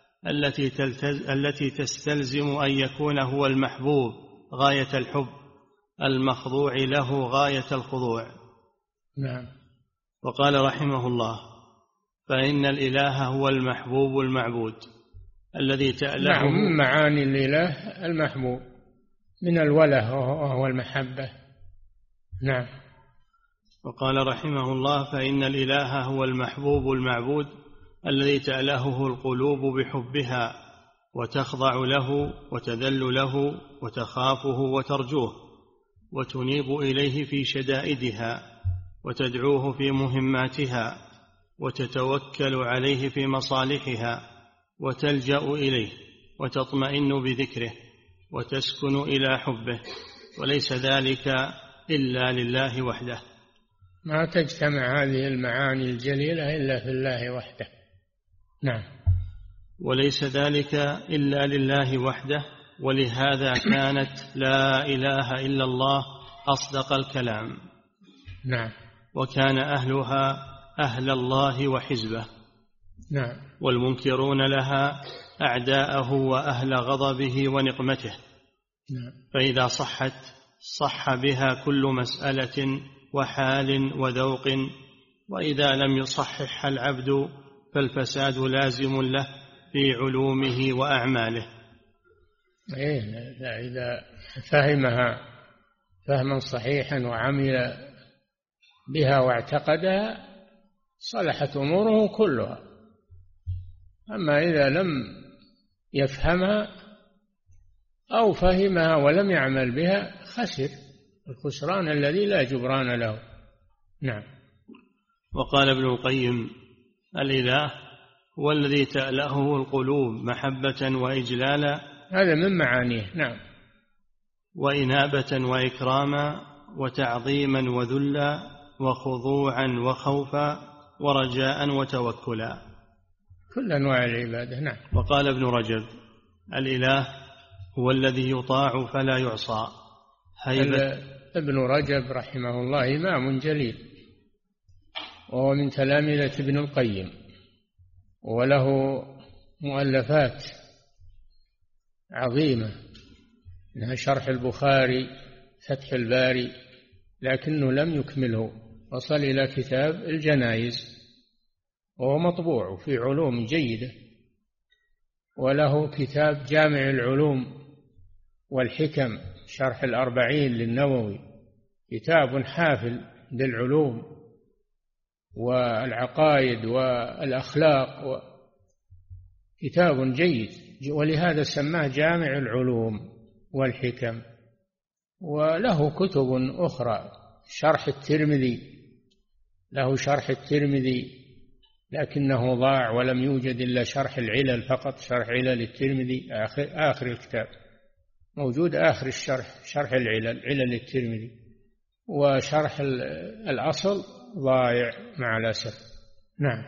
التي تستلزم أن يكون هو المحبوب غاية الحب، المخضوع له غاية الخضوع. نعم. وقال رحمه الله فإن الإله هو المحبوب المعبود الذي تأله. نعم. من معاني الإله المحبوب من الوله وهو المحبة. نعم. وقال رحمه الله فإن الإله هو المحبوب المعبود الذي تألهه القلوب بحبها، وتخضع له وتذل له وتخافه وترجوه، وتنيب إليه في شدائدها، وتدعوه في مهماتها، وتتوكل عليه في مصالحها، وتلجأ إليه، وتطمئن بذكره، وتسكن إلى حبه، وليس ذلك إلا لله وحده. ما تجتمع هذه المعاني الجليلة إلا في الله وحده. نعم. وليس ذلك إلا لله وحده، ولهذا كانت لا إله إلا الله أصدق الكلام. نعم. وكان أهلها أهل الله وحزبه. نعم. والمنكرون لها أعداءه وأهل غضبه ونقمته. نعم. فإذا صحت صح بها كل مسألة وحال وذوق، وإذا لم يصحح العبد فالفساد لازم له في علومه وأعماله. إذا فهمها فهما صحيحا وعمل بها واعتقدها صلحت أموره كلها. أما إذا لم يفهمها أو فهمها ولم يعمل بها خسر الخسران الذي لا جبران له. نعم. وقال ابن القيم الإله هو الذي تألهه القلوب محبة وإجلالا، هذا من معانيه. نعم. وإنابة وإكراما وتعظيما وذلا وخضوعا وخوفا ورجاء وتوكلا، كل أنواع العبادة. نعم. وقال ابن رجب الإله هو الذي يطاع فلا يعصى. ابن رجب رحمه الله إمام جليل، وهو من تلامذة ابن القيم، وله مؤلفات عظيمة إنها شرح البخاري فتح الباري، لكنه لم يكمله، وصل إلى كتاب الجنائز وهو مطبوع وفي علوم جيدة. وله كتاب جامع العلوم والحكم شرح الأربعين للنووي، كتاب حافل للعلوم والعقائد والأخلاق، كتاب جيد، ولهذا سماه جامع العلوم والحكم. وله كتب أخرى، شرح الترمذي، له شرح الترمذي لكنه ضاع ولم يوجد إلا شرح العلل فقط، شرح علل الترمذي آخر الكتاب موجود، آخر الشرح شرح علل الترمذي، وشرح الأصل ضايع مع الأسف. نعم.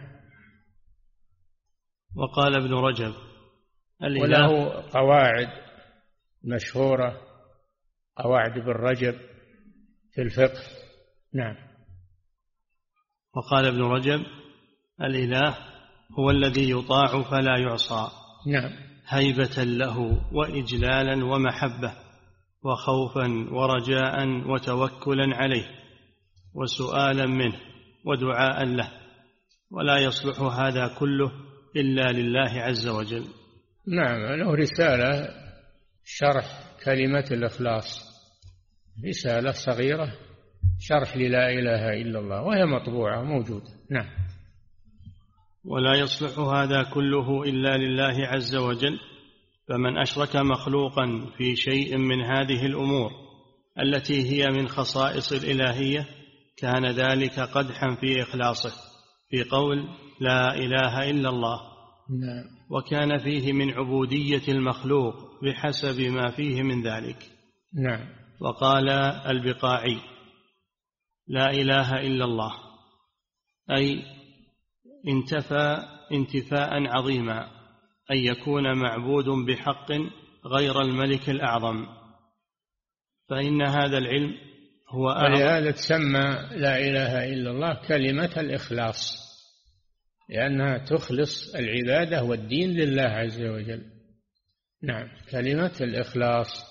وقال ابن رجب وله قواعد مشهورة، قواعد ابن رجب في الفقه. نعم. وقال ابن رجب الإله هو الذي يطاع فلا يعصى. نعم. هيبة له وإجلالا ومحبة وخوفا ورجاء وتوكلا عليه وسؤالا منه ودعاء له، ولا يصلح هذا كله إلا لله عز وجل. نعم. له رسالة شرح كلمة الإخلاص، رسالة صغيرة شرح للا إله إلا الله، وهي مطبوعة موجودة. نعم. ولا يصلح هذا كله إلا لله عز وجل، فمن أشرك مخلوقا في شيء من هذه الأمور التي هي من خصائص الإلهية كان ذلك قدحا في إخلاصه في قول لا إله إلا الله. نعم. وكان فيه من عبودية المخلوق بحسب ما فيه من ذلك. نعم. وقال البقاعي لا إله إلا الله أي انتفى انتفاء عظيما أن يكون معبود بحق غير الملك الأعظم، فإن هذا العلم هو ولهذا تسمى لا إله إلا الله كلمة الإخلاص، لأنها تخلص العبادة والدين لله عز وجل. نعم. كلمة الإخلاص.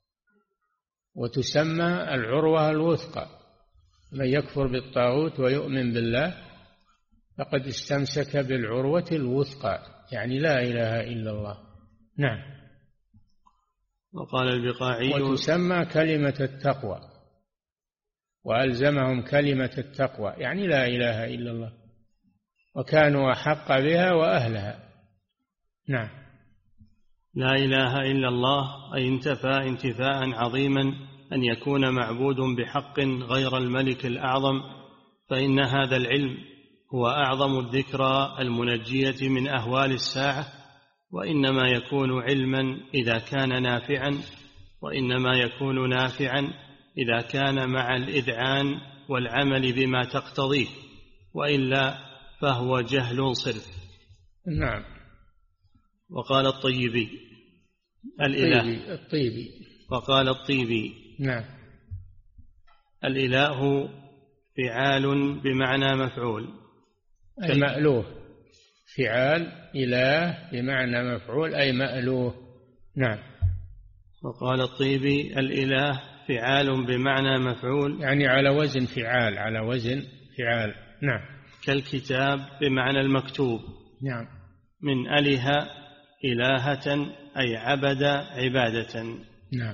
وتسمى العروة الوثقى، من يكفر بالطاغوت ويؤمن بالله فقد استمسك بالعروة الوثقى، يعني لا إله إلا الله. نعم. وقال البقاعي وتسمى كلمة التقوى، وألزمهم كلمة التقوى يعني لا إله إلا الله، وكانوا أحق بها وأهلها. نعم. لا إله إلا الله أي انتفى انتفاء عظيما أن يكون معبود بحق غير الملك الأعظم، فإن هذا العلم هو أعظم الذكرى المنجية من أهوال الساعة، وإنما يكون علما إذا كان نافعا، وإنما يكون نافعا إذا كان مع الإذعان والعمل بما تقتضيه، وإلا فهو جهل صرف. نعم. وقال الطيبي الإله الطيبي وقال الطيبي نعم. الإله فعال بمعنى مفعول، أي مألوه، فعال إله بمعنى مفعول أي مألوه. نعم. وقال الطيبي الإله فعال بمعنى مفعول يعني على وزن فعال، على وزن فعال. نعم. كالكتاب بمعنى المكتوب. نعم. من أله إلهة أي عبد عبادة. نعم.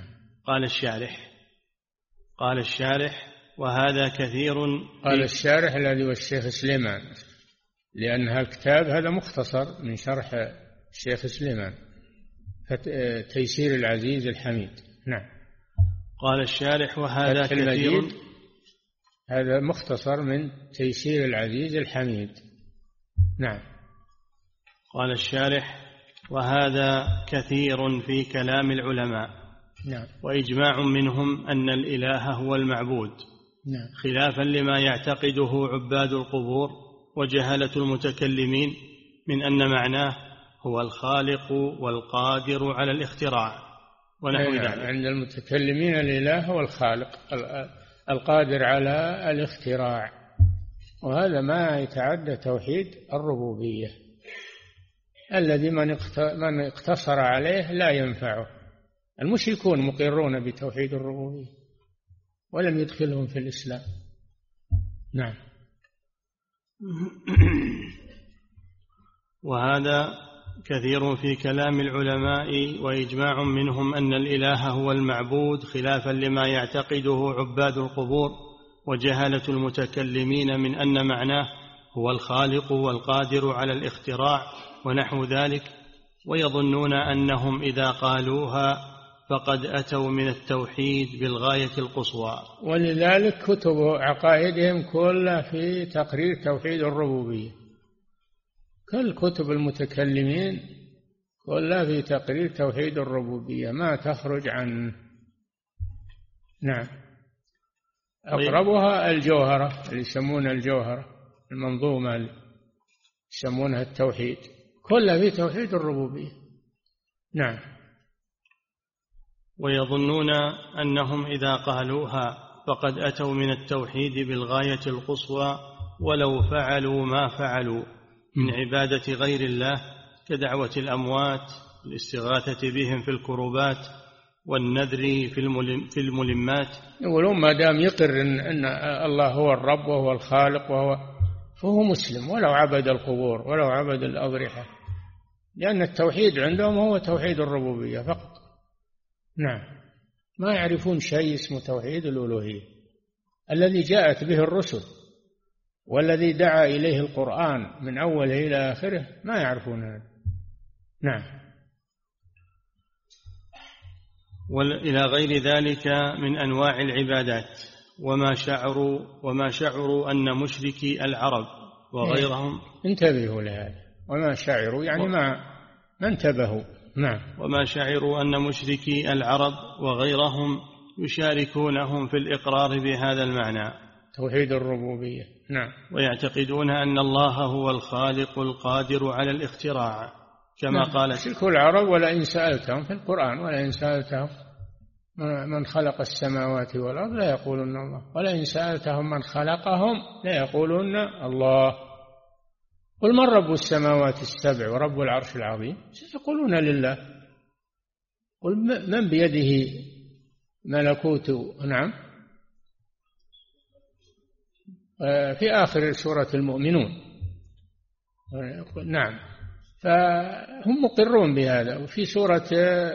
قال الشارح وهذا كثير. قال الشارح الذي هو الشيخ سليمان، لأن هالكتاب هذا مختصر من شرح الشيخ سليمان تيسير العزيز الحميد. نعم. قال الشارح وهذا كثير، هذا مختصر من تيسير العزيز الحميد. نعم. قال الشارح وهذا كثير في كلام العلماء. نعم. وإجماع منهم أن الإله هو المعبود. نعم. خلافا لما يعتقده عباد القبور وجهلة المتكلمين من أن معناه هو الخالق والقادر على الاختراع ونحو ذلك. عند المتكلمين الإله هو الخالق القادر على الاختراع، وهذا ما يتعدى توحيد الربوبية الذي من اقتصر عليه لا ينفعه، المشركون مقرون بتوحيد الربوبية ولم يدخلهم في الإسلام. نعم. وهذا كثير في كلام العلماء، وإجماع منهم أن الإله هو المعبود، خلافا لما يعتقده عباد القبور وجهلة المتكلمين من أن معناه هو الخالق والقادر على الاختراع ونحو ذلك، ويظنون أنهم إذا قالوها فقد أتوا من التوحيد بالغاية القصوى. ولذلك كتب عقائدهم كلها في تقرير توحيد الربوبية، كل كتب المتكلمين كلها في تقرير توحيد الربوبية، ما تخرج عنه. نعم. أقربها الجوهرة اللي يسمونها الجوهرة، المنظومة اللي يسمونها التوحيد، كلها في توحيد الربوبية. نعم. ويظنون أنهم إذا قالوها فقد أتوا من التوحيد بالغاية القصوى، ولو فعلوا ما فعلوا من عبادة غير الله كدعوة الأموات، الاستغاثة بهم في الكربات، والنذر في الملمات. يقولون ما دام يقر أن الله هو الرب وهو الخالق فهو مسلم، ولو عبد القبور ولو عبد الأضرحة، لأن التوحيد عندهم هو توحيد الربوبية فقط. نعم. ما يعرفون شيء اسمه توحيد الألوهية الذي جاءت به الرسل والذي دعا إليه القرآن من أوله إلى آخره، ما يعرفون هذا. نعم. وإلى غير ذلك من أنواع العبادات، وما شعروا أن مشركي العرب وغيرهم انتبهوا لهذا، وما شعروا يعني ما انتبهوا. نعم. وما شعروا أن مشركي العرب وغيرهم يشاركونهم في الإقرار بهذا المعنى توحيد الربوبية. نعم. ويعتقدون أن الله هو الخالق القادر على الاختراع، كما قالت شرك العرب ولئن سألتهم في القرآن، ولئن سألتهم من خلق السماوات والأرض لا يقولون الله، ولئن سألتهم من خلقهم لا يقولون الله، قل من رب السماوات السبع ورب العرش العظيم سيقولون لله، قل من بيده ملكوت. نعم. في آخر سورة المؤمنون. نعم. فهم مقرون بهذا. وفي سورة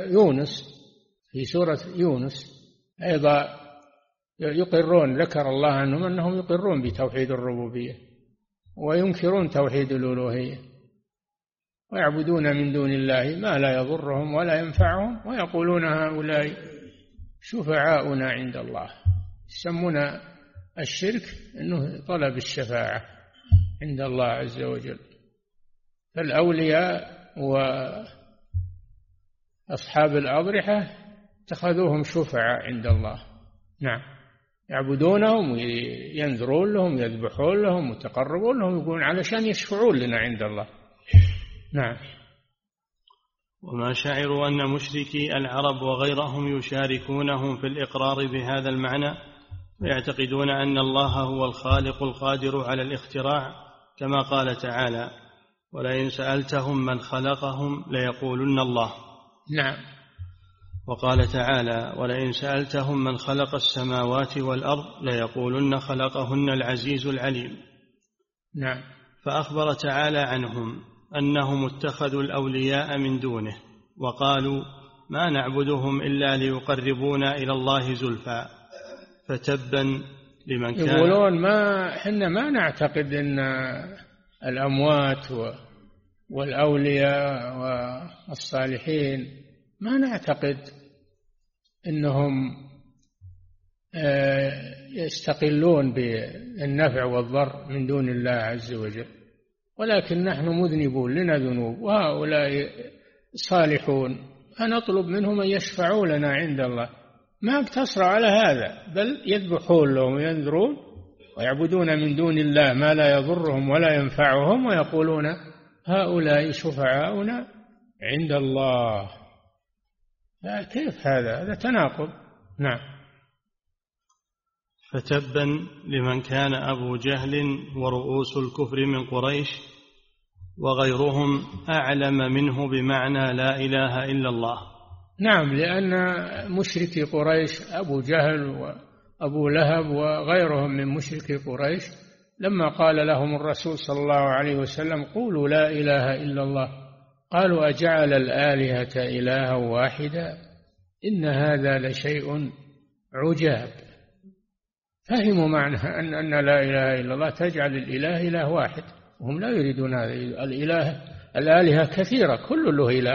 يونس أيضا يقرون، ذكر الله عنهم أنهم يقرون بتوحيد الربوبية وينكرون توحيد الألوهية، ويعبدون من دون الله ما لا يضرهم ولا ينفعهم، ويقولون هؤلاء شفعاؤنا عند الله. يسمون الشرك أنه طلب الشفاعة عند الله عز وجل. فالأولياء وأصحاب الأضرحة اتخذوهم شفعاء عند الله. نعم. يعبدونهم وينذرون لهم، يذبحون لهم ويتقربون لهم، يقولون علشان يشفعون لنا عند الله. نعم. وما شعروا أن مشركي العرب وغيرهم يشاركونهم في الإقرار بهذا المعنى، ويعتقدون أن الله هو الخالق القادر على الاختراع، كما قال تعالى ولئن سألتهم من خلقهم ليقولن الله. نعم. وقال تعالى ولئن سألتهم من خلق السماوات والأرض ليقولن خلقهن العزيز العليم. نعم. فأخبر تعالى عنهم أنهم اتخذوا الأولياء من دونه، وقالوا ما نعبدهم إلا ليقربونا إلى الله زلفى، فتبا لمن كان. يقولون إحنا ما نعتقد أن الأموات والأولياء والصالحين ما نعتقد أنهم يستقلون بالنفع والضر من دون الله عز وجل، ولكن نحن مذنبون لنا ذنوب وهؤلاء صالحون، فنطلب منهم أن يشفعوا لنا عند الله. ما اقتصر على هذا، بل يذبحون لهم وينذرون ويعبدون من دون الله ما لا يضرهم ولا ينفعهم، ويقولون هؤلاء شفعاؤنا عند الله. كيف هذا تناقض. نعم. فتبا لمن كان أبو جهل ورؤوس الكفر من قريش وغيرهم أعلم منه بمعنى لا إله إلا الله. نعم، لأن مشركي قريش أبو جهل وأبو لهب وغيرهم من مشركي قريش لما قال لهم الرسول صلى الله عليه وسلم قولوا لا إله إلا الله قالوا أجعل الآلهة إلها واحدا إن هذا لشيء عجاب. فهموا معنى أن لا إله إلا الله تجعل الإله إله واحد، وهم لا يريدون هذا. الآلهة كثيرة كل له إله،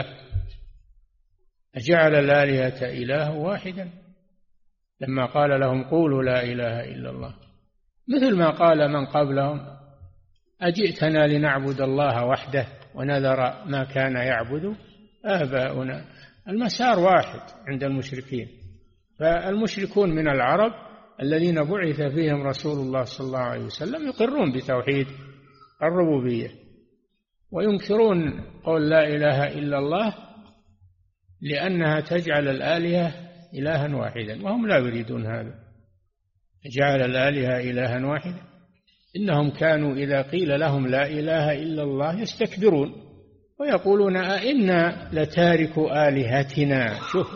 أجعل الآلهة إله واحدا لما قال لهم قولوا لا إله إلا الله، مثل ما قال من قبلهم أجئتنا لنعبد الله وحده ونذر ما كان يعبد آباؤنا. المسار واحد عند المشركين. فالمشركون من العرب الذين بعث فيهم رسول الله صلى الله عليه وسلم يقرون بتوحيد الربوبية وينكرون قول لا إله إلا الله لأنها تجعل الآلهة إلها واحدا، وهم لا يريدون هذا. جعل الآلهة إلها واحدا إنهم كانوا إذا قيل لهم لا إله إلا الله يستكبرون ويقولون أئنا لتاركوا آلهتنا. شوف،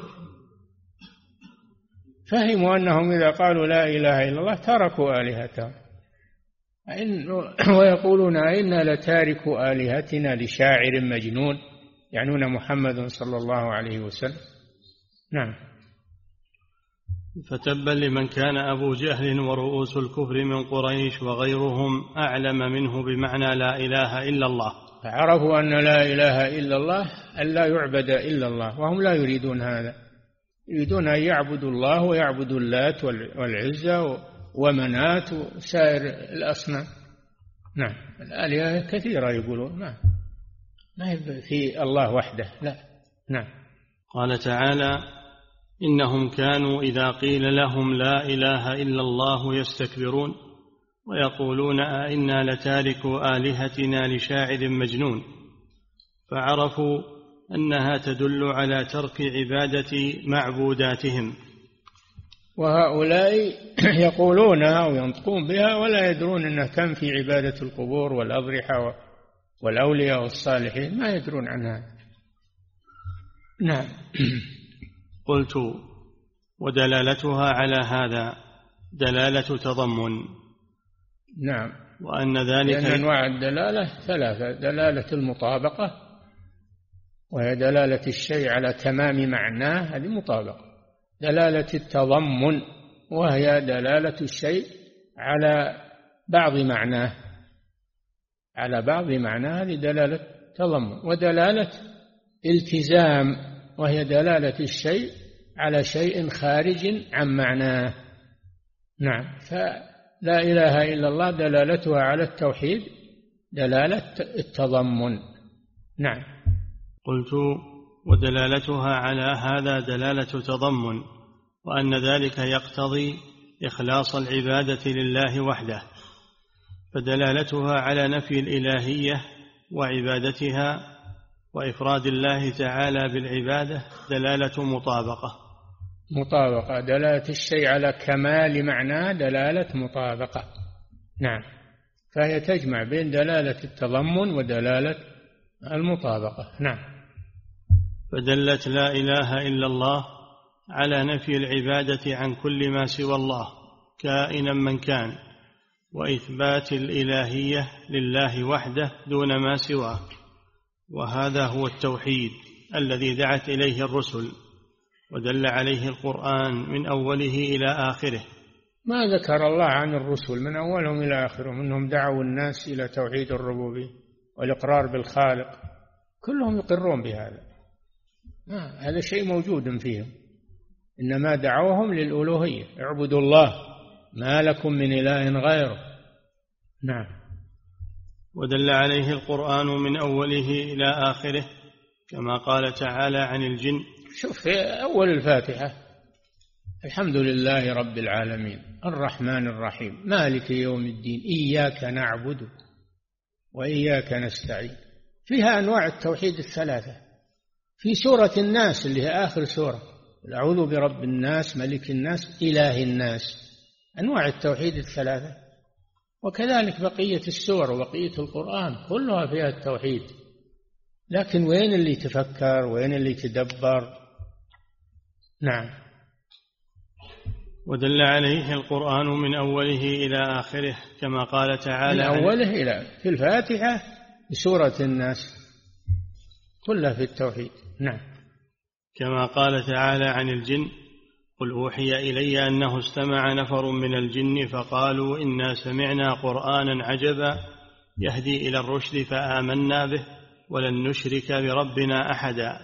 فهموا أنهم إذا قالوا لا إله إلا الله تركوا آلهتهم، ويقولون أئنا لتاركوا آلهتنا لشاعر مجنون، يعنون محمد صلى الله عليه وسلم. نعم. فتبا لمن كان أبو جهل ورؤوس الكفر من قريش وغيرهم أعلم منه بمعنى لا إله إلا الله. فعرفوا أن لا إله إلا الله أن لا يعبد إلا الله، وهم لا يريدون هذا، يريدون أن يعبدوا الله ويعبدوا اللات والعزى ومنات وسائر الأصنام. نعم، الآلهة كثيرة يقولون ما في الله وحده، لا. نعم. قال تعالى إنهم كانوا إذا قيل لهم لا إله إلا الله يستكبرون ويقولون أئنا لتاركوا آلهتنا لشاعر مجنون، فعرفوا أنها تدل على ترك عبادة معبوداتهم. وهؤلاء يقولونها وينطقون بها ولا يدرون أنها تنفي عبادة القبور والأضرحة والأولياء والصالحين، ما يدرون عنها. نعم. قلت ودلالتها على هذا دلالة تضمن. نعم. وأن ذلك لأن أنواع الدلالة ثلاثة: دلالة المطابقة، وهي دلالة الشيء على تمام معناه، هذه مطابقة. دلالة التضمن، وهي دلالة الشيء على بعض معناه، على بعض معناه، هذه دلالة تضمن. ودلالة التزام، وهي دلالة الشيء على شيء خارج عن معناه. نعم. فلا إله إلا الله دلالتها على التوحيد دلالة التضمن. نعم. قلت ودلالتها على هذا دلالة تضمن، وأن ذلك يقتضي إخلاص العبادة لله وحده، فدلالتها على نفي الإلهية وعبادتها وإفراد الله تعالى بالعبادة دلالة مطابقة. مطابقة، دلالة الشيء على كمال معناه دلالة مطابقة. نعم. فهي تجمع بين دلالة التضمن ودلالة المطابقة. نعم. فدلت لا إله إلا الله على نفي العبادة عن كل ما سوى الله كائنا من كان، وإثبات الإلهية لله وحده دون ما سواه، وهذا هو التوحيد الذي دعت إليه الرسل ودل عليه القرآن من أوله إلى آخره. ما ذكر الله عن الرسل من أولهم إلى آخرهم أنهم دعوا الناس إلى توحيد الربوبية والإقرار بالخالق، كلهم يقرون بهذا، هذا شيء موجود فيهم، إنما دعوهم للألوهية، اعبدوا الله ما لكم من إله غيره. نعم. ودل عليه القرآن من أوله إلى آخره، كما قال تعالى عن الجن. شوف في أول الفاتحة: الحمد لله رب العالمين الرحمن الرحيم مالك يوم الدين إياك نعبد وإياك نستعين. فيها أنواع التوحيد الثلاثة. في سورة الناس اللي هي آخر سورة: أعوذ برب الناس ملك الناس إله الناس، أنواع التوحيد الثلاثة. وكذلك بقية السور وبقية القرآن كلها فيها التوحيد، لكن وين اللي تفكر، وين اللي تدبر، نعم. ودل عليه القرآن من أوله إلى آخره كما قال تعالى من أوله إلى في الفاتحة بسورة الناس كلها في التوحيد. نعم. كما قال تعالى عن الجن: قل أوحي إلي أنه استمع نفر من الجن فقالوا إنا سمعنا قرآنا عجبا يهدي إلى الرشد فآمنا به ولن نشرك بربنا أحدا.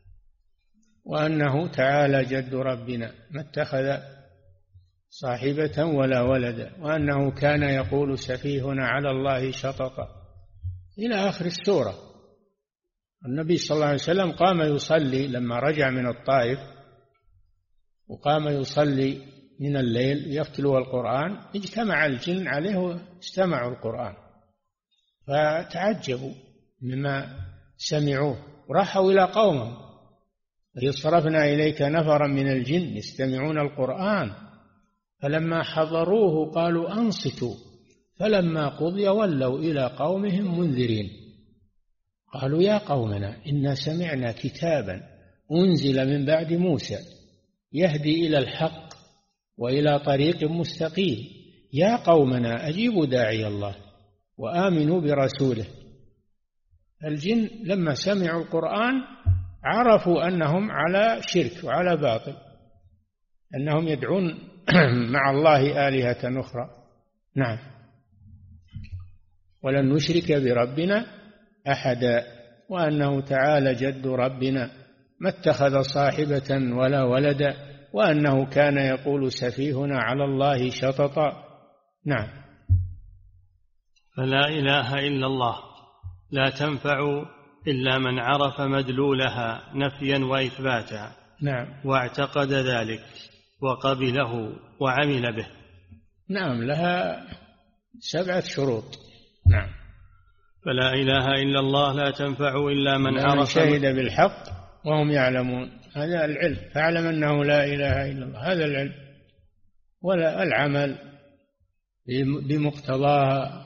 وأنه تعالى جد ربنا ما اتخذ صاحبة ولا ولدا وأنه كان يقول سفيهنا على الله شططا إلى آخر السورة. النبي صلى الله عليه وسلم قام يصلي لما رجع من الطائف، وقام يصلي من الليل يتلو القرآن، اجتمع الجن عليه واستمعوا القرآن فتعجبوا مما سمعوه وراحوا إلى قومهم: إذ صرفنا إليك نفرا من الجن يستمعون القرآن فلما حضروه قالوا أنصتوا فلما قضي ولوا إلى قومهم منذرين. قالوا: يا قومنا إنا سمعنا كتابا أنزل من بعد موسى يهدي إلى الحق وإلى طريق مستقيم يا قومنا أجيبوا داعي الله وآمنوا برسوله. الجن لما سمعوا القرآن عرفوا أنهم على شرك وعلى باطل، أنهم يدعون مع الله آلهة أخرى. نعم. ولن نشرك بربنا أحدا وأنه تعالى جد ربنا ما اتخذ صاحبة ولا ولدا وأنه كان يقول سفيهنا على الله شططا. نعم. فلا إله إلا الله لا تنفع إلا من عرف مدلولها نفيا وإثباتا. نعم. واعتقد ذلك وقبله وعمل به. نعم. لها 7 شروط. نعم. فلا إله إلا الله لا تنفع إلا من عرف شهد بالحق وهم يعلمون. هذا العلم، فاعلم أنه لا إله إلا الله، هذا العلم. ولا العمل بمقتضاها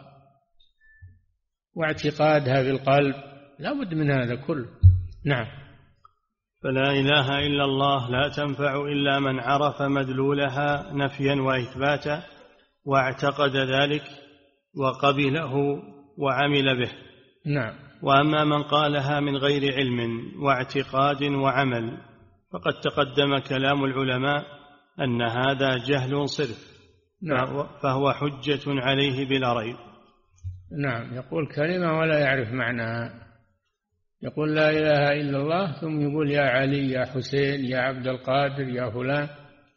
واعتقادها بالقلب، لا بد من هذا كله. نعم. فلا إله إلا الله لا تنفع إلا من عرف مدلولها نفيا وإثباتا واعتقد ذلك وقبله وعمل به. نعم. وأما من قالها من غير علم واعتقاد وعمل فقد تقدم كلام العلماء أن هذا جهل صرف. نعم. فهو حجة عليه بلا ريب. نعم. يقول كلمة ولا يعرف معناها، يقول لا إله إلا الله ثم يقول يا علي يا حسين يا عبد القادر يا فلان.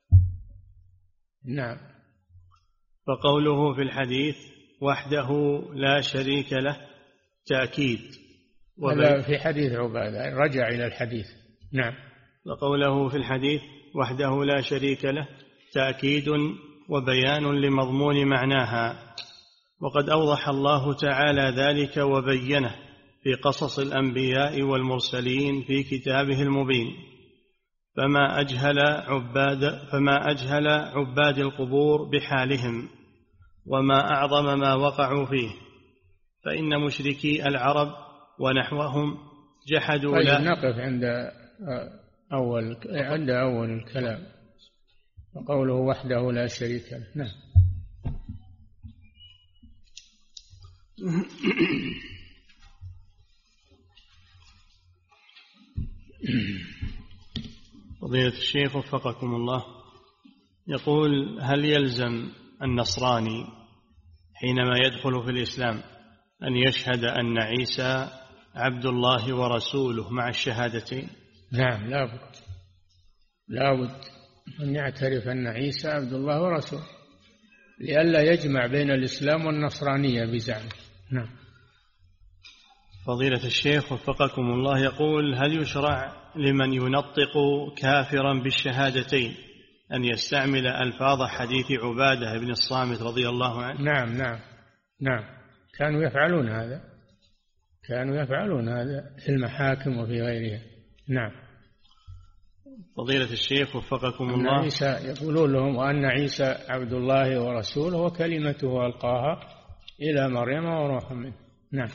نعم. فقوله في الحديث وحده لا شريك له تأكيد. هذا في حديث عبادة، رجع إلى الحديث. نعم. وقوله في الحديث وحده لا شريك له تأكيد وبيان لمضمون معناها، وقد أوضح الله تعالى ذلك وبينه في قصص الأنبياء والمرسلين في كتابه المبين. فما أجهل عباد القبور بحالهم وما أعظم ما وقعوا فيه، فإن مشركي العرب ونحوهم جحدوا له. نقف عند أول الكلام وقوله وحده لا شريك له. نعم. فضيلة الشيخ وفقكم الله، يقول: هل يلزم النصراني حينما يدخل في الإسلام أن يشهد أن عيسى عبد الله ورسوله مع الشهادتين؟ نعم، لا بد أن يعترف أن عيسى عبد الله ورسوله لئلا يجمع بين الإسلام والنصرانية بزعمه. نعم. فضيلة الشيخ وفقكم الله، يقول: هل يشرع لمن ينطق كافرا بالشهادتين أن يستعمل ألفاظ حديث عبادة بن الصامت رضي الله عنه؟ نعم. كانوا يفعلون هذا في المحاكم وفي غيرها. نعم. فضيلة الشيخ وفقكم الله، عيسى يقولون لهم وأن عيسى عبد الله ورسوله وكلمته ألقاها إلى مريم وروح منه. نعم.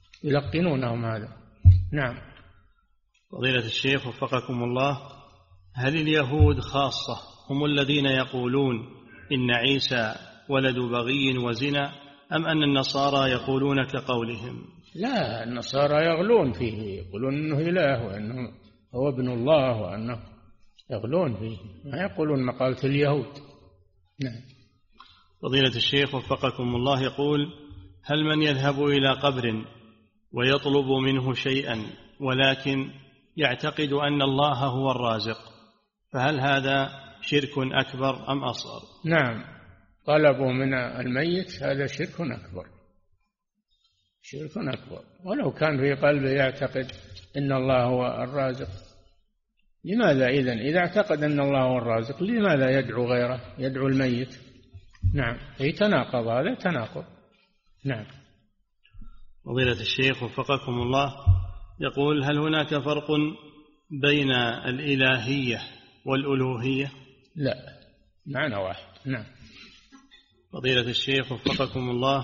يلقنونهم هذا. نعم. فضيلة الشيخ وفقكم الله، هل اليهود خاصة هم الذين يقولون إن عيسى ولد بغي وزنا، أم أن النصارى يقولون كقولهم؟ لا، النصارى يغلون فيه، يقولون إنه إله وأنه هو ابن الله وأنه يغلون فيه، ما يقولون مقالة اليهود. نعم. فضيلة الشيخ وفقكم الله يقول: هل من يذهب إلى قبر ويطلب منه شيئا ولكن يعتقد أن الله هو الرازق، فهل هذا شرك أكبر أم أصغر؟ نعم، طلبوا من الميت هذا شرك أكبر، شرك أكبر، ولو كان في قلبه يعتقد أن الله هو الرازق. لماذا إذا اعتقد أن الله هو الرازق لماذا يدعو غيره، يدعو الميت؟ نعم، يتناقض، هذا تناقض. نعم. فضيلة الشيخ وفقكم الله يقول: هل هناك فرق بين الإلهية والألوهية؟ لا، معنى واحد. نعم. فضيلة الشيخ وفقكم الله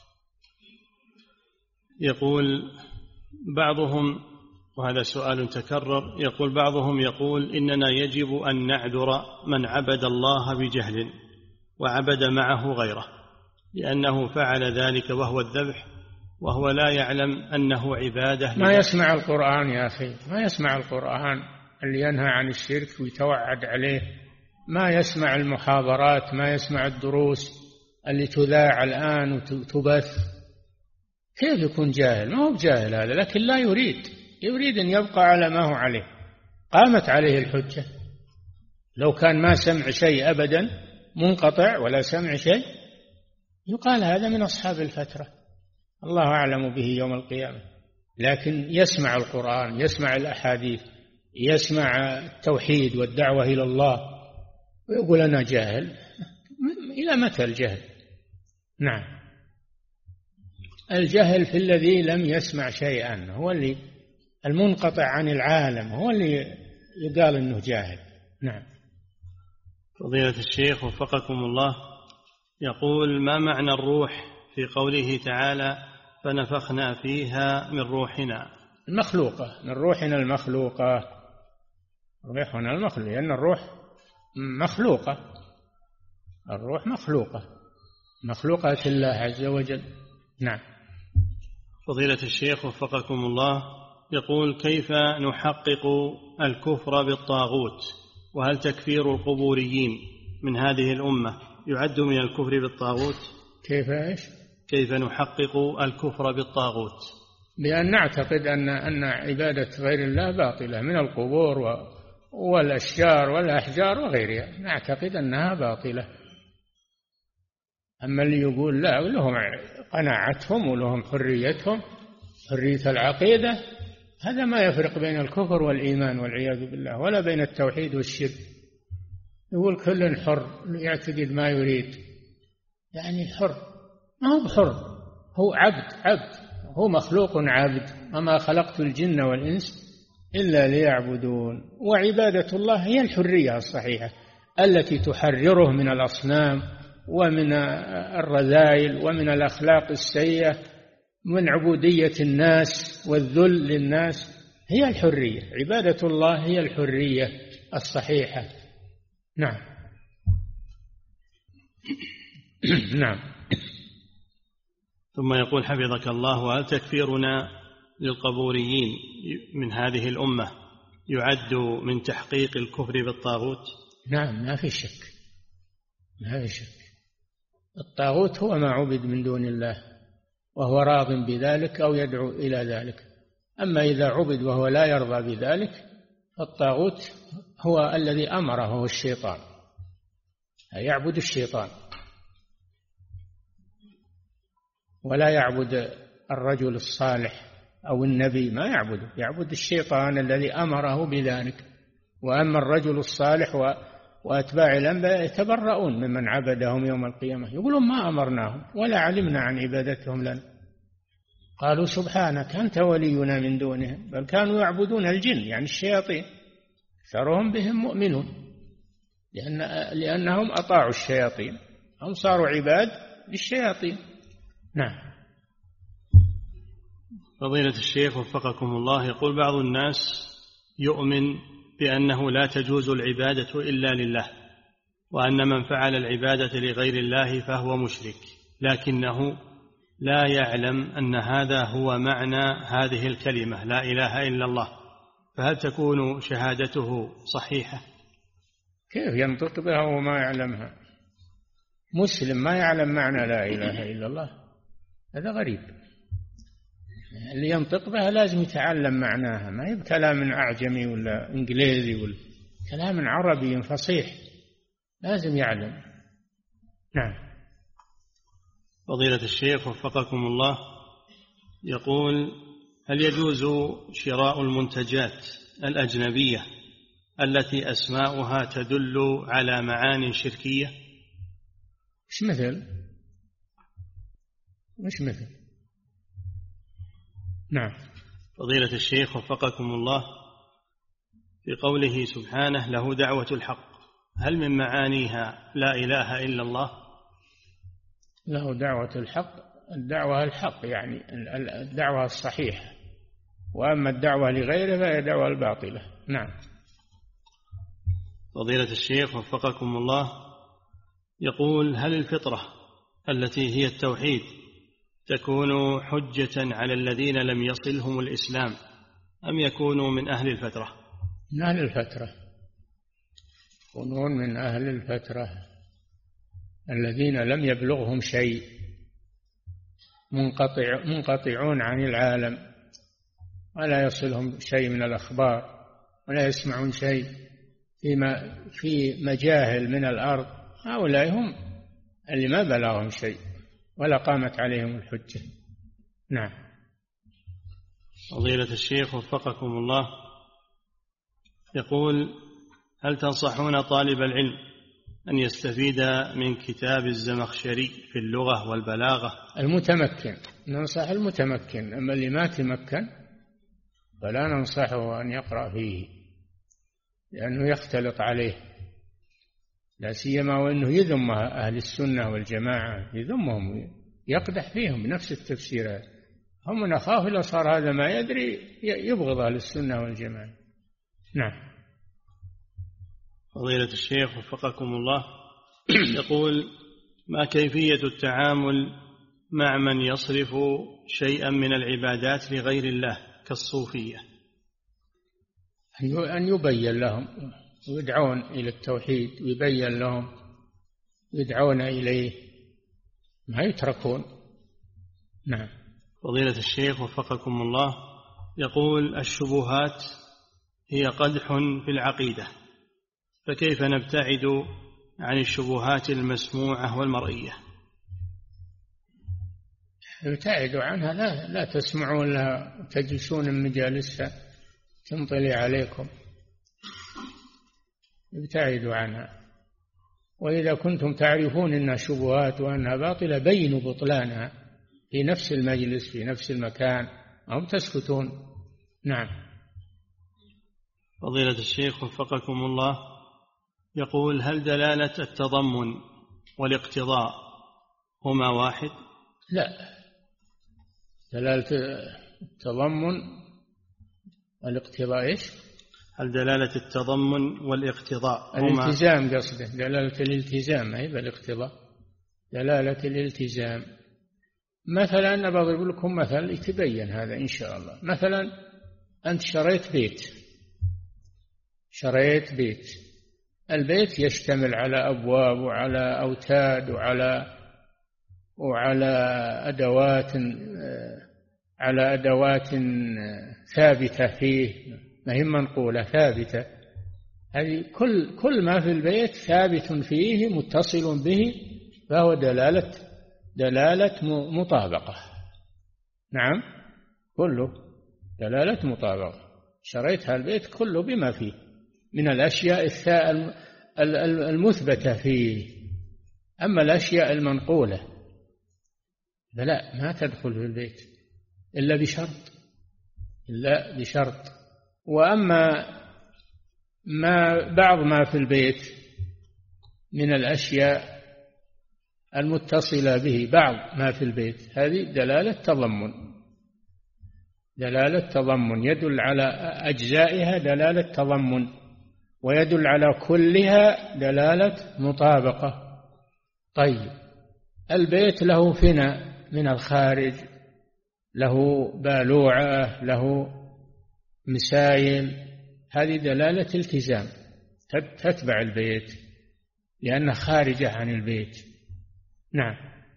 يقول بعضهم، وهذا سؤال تكرر، يقول بعضهم يقول إننا يجب أن نعذر من عبد الله بجهل وعبد معه غيره، لأنه فعل ذلك وهو الذبح وهو لا يعلم أنه عبادة. ما يسمع القرآن يا أخي، ما يسمع القرآن اللي ينهى عن الشرك ويتوعد عليه، ما يسمع المحاضرات، ما يسمع الدروس اللي تذاع الآن وتبث. كيف يكون جاهل؟ ما هو جاهل هذا، لكن لا يريد أن يبقى على ما هو عليه. قامت عليه الحجة. لو كان ما سمع شيء أبدا، منقطع ولا سمع شيء، يقال هذا من أصحاب الفترة، الله أعلم به يوم القيامة. لكن يسمع القرآن، يسمع الأحاديث، يسمع التوحيد والدعوة إلى الله، ويقول أنا جاهل. إلى متى الجهل؟ نعم. الجهل في الذي لم يسمع شيئا، هو اللي المنقطع عن العالم، هو اللي يقال أنه جاهل. نعم. فضيلة الشيخ وفقكم الله يقول: ما معنى الروح في قوله تعالى: فنفخنا فيها من روحنا؟ المخلوقة، من روحنا المخلوقة، روحنا المخلوقة، لأن الروح مخلوقة، الروح مخلوقة الله عز وجل. نعم. فضيلة الشيخ وفقكم الله يقول: كيف نحقق الكفر بالطاغوت؟ وهل تكفير القبوريين من هذه الأمة يعد من الكفر بالطاغوت؟ كيف نحقق الكفر بالطاغوت؟ بأن نعتقد أن عبادة غير الله باطلة، من القبور والأشجار والأحجار وغيرها، نعتقد أنها باطلة. أما اللي يقول لا، لهم قناعتهم ولهم حريتهم، حرية العقيدة، هذا ما يفرق بين الكفر والإيمان والعياذ بالله، ولا بين التوحيد والشرك. يقول كل حر يعتقد ما يريد، يعني حر، ما هو حر، هو عبد، هو مخلوق عبد. وما خلقت الجن والإنس إلا ليعبدون. وعبادة الله هي الحرية الصحيحة التي تحرره من الأصنام ومن الرذائل ومن الأخلاق السيئة، من عبودية الناس والذل للناس. هي الحرية، عبادة الله هي الحرية الصحيحة. نعم. نعم. ثم يقول حفظك الله: وهل تكفيرنا للقبوريين من هذه الأمة يعد من تحقيق الكفر بالطاغوت؟ نعم، ما في شك. الطاغوت هو ما عبد من دون الله وهو راض بذلك أو يدعو إلى ذلك. أما إذا عبد وهو لا يرضى بذلك، فالطاغوت هو الذي أمره، هو الشيطان، يعبد الشيطان، ولا يعبد الرجل الصالح أو النبي، ما يعبد الشيطان الذي أمره بذلك. وأما الرجل الصالح وأتباع الأنبياء يتبرؤون ممن عبدهم يوم القيامة، يقولون ما أمرناهم ولا علمنا عن عبادتهم لنا. قالوا سبحانك أنت ولينا من دونهم، بل كانوا يعبدون الجن، يعني الشياطين، أكثرهم بهم مؤمنون، لأنهم أطاعوا الشياطين، هم صاروا عباد للشياطين. نعم. فضيلة الشيخ وفقكم الله يقول: بعض الناس يؤمن بأنه لا تجوز العبادة إلا لله، وأن من فعل العبادة لغير الله فهو مشرك، لكنه لا يعلم أن هذا هو معنى هذه الكلمة لا إله إلا الله، فهل تكون شهادته صحيحة؟ كيف ينطق بها وما يعلمها؟ مسلم ما يعلم معنى لا إله إلا الله، هذا غريب. اللي ينطق بها لازم يتعلم معناها، ما هي بكلام أعجمي ولا إنجليزي ولا كلام عربي فصيح، لازم يعلم. نعم. فضيلة الشيخ وفقكم الله يقول: هل يجوز شراء المنتجات الأجنبية التي أسماؤها تدل على معان شركية؟ مش مثل. نعم. فضيلة الشيخ وفقكم الله، في قوله سبحانه: له دعوة الحق، هل من معانيها لا إله إلا الله؟ له دعوة الحق، الدعوة الحق يعني الدعوة الصحيحة، وأما الدعوة لغيره فهي دعوة الباطلة. نعم. فضيلة الشيخ وفقكم الله يقول: هل الفطرة التي هي التوحيد تكون حجة على الذين لم يصلهم الإسلام، أم يكونوا من أهل الفترة؟ من أهل الفترة، يكونون من أهل الفترة الذين لم يبلغهم شيء، منقطعون عن العالم، ولا يصلهم شيء من الأخبار، ولا يسمعون شيء في مجاهل من الأرض. هؤلاء هم اللي ما بلغهم شيء ولا قامت عليهم الحجة. نعم. فضيلة الشيخ وفقكم الله يقول: هل تنصحون طالب العلم أن يستفيد من كتاب الزمخشري في اللغة والبلاغة؟ المتمكن، ننصح المتمكن، أما اللي ما تمكن فلا ننصحه أن يقرأ فيه، لأنه يختلط عليه، لا سيما وأنه يذم أهل السنة والجماعة، يذمهم يقدح فيهم بنفس التفسيرات. هم نخاف إذا صار هذا ما يدري يبغض أهل السنة والجماعة. نعم. فضيلة الشيخ وفقكم الله يقول: ما كيفية التعامل مع من يصرف شيئا من العبادات لغير الله كالصوفية؟ أن يبين لهم ويدعون إلى التوحيد، ويبين لهم يدعون إليه، ما يتركون. نعم. فضيلة الشيخ وفقكم الله يقول: الشبهات هي قدح في العقيدة، فكيف نبتعد عن الشبهات المسموعة والمرئية؟ ابتعدوا عنها، لا تسمعون لها، تجلسون من مجالسها تنطلي عليكم، ابتعدوا عنها. وإذا كنتم تعرفون أنها شبهات وأنها باطلة بينوا بطلانها في نفس المجلس في نفس المكان، أو تسكتون. نعم. فضيلة الشيخ وفقكم الله يقول: هل دلالة التضمن والاقتضاء هما واحد؟ لا، دلالة التضمن والاقتضاء إيش؟ هل دلالة التضمن والاقتضاء هما الالتزام؟ قصده دلالة الالتزام، أي بالاقتضاء دلالة الالتزام. مثلا أنا بضرب لكم مثل يتبين هذا إن شاء الله. مثلا أنت شريت بيت، البيت يشتمل على أبواب وعلى أوتاد وعلى أدوات ثابتة فيه، ما هي منقولة، ثابتة. هذه كل ما في البيت ثابت فيه متصل به، فهو دلالة مطابقة. نعم، كله دلالة مطابقة. شريت البيت كله بما فيه من الأشياء المثبتة فيه. أما الأشياء المنقولة فلا، ما تدخل في البيت إلا بشرط. وأما بعض ما في البيت من الأشياء المتصلة به، بعض ما في البيت، هذه دلالة تضمن يدل على أجزائها دلالة تضمن، ويدل على كلها دلالة مطابقة. طيب، البيت له فناء من الخارج، له بالوعة، له مسايل، هذه دلالة التزام، تتبع البيت لأنها خارجة عن البيت. نعم.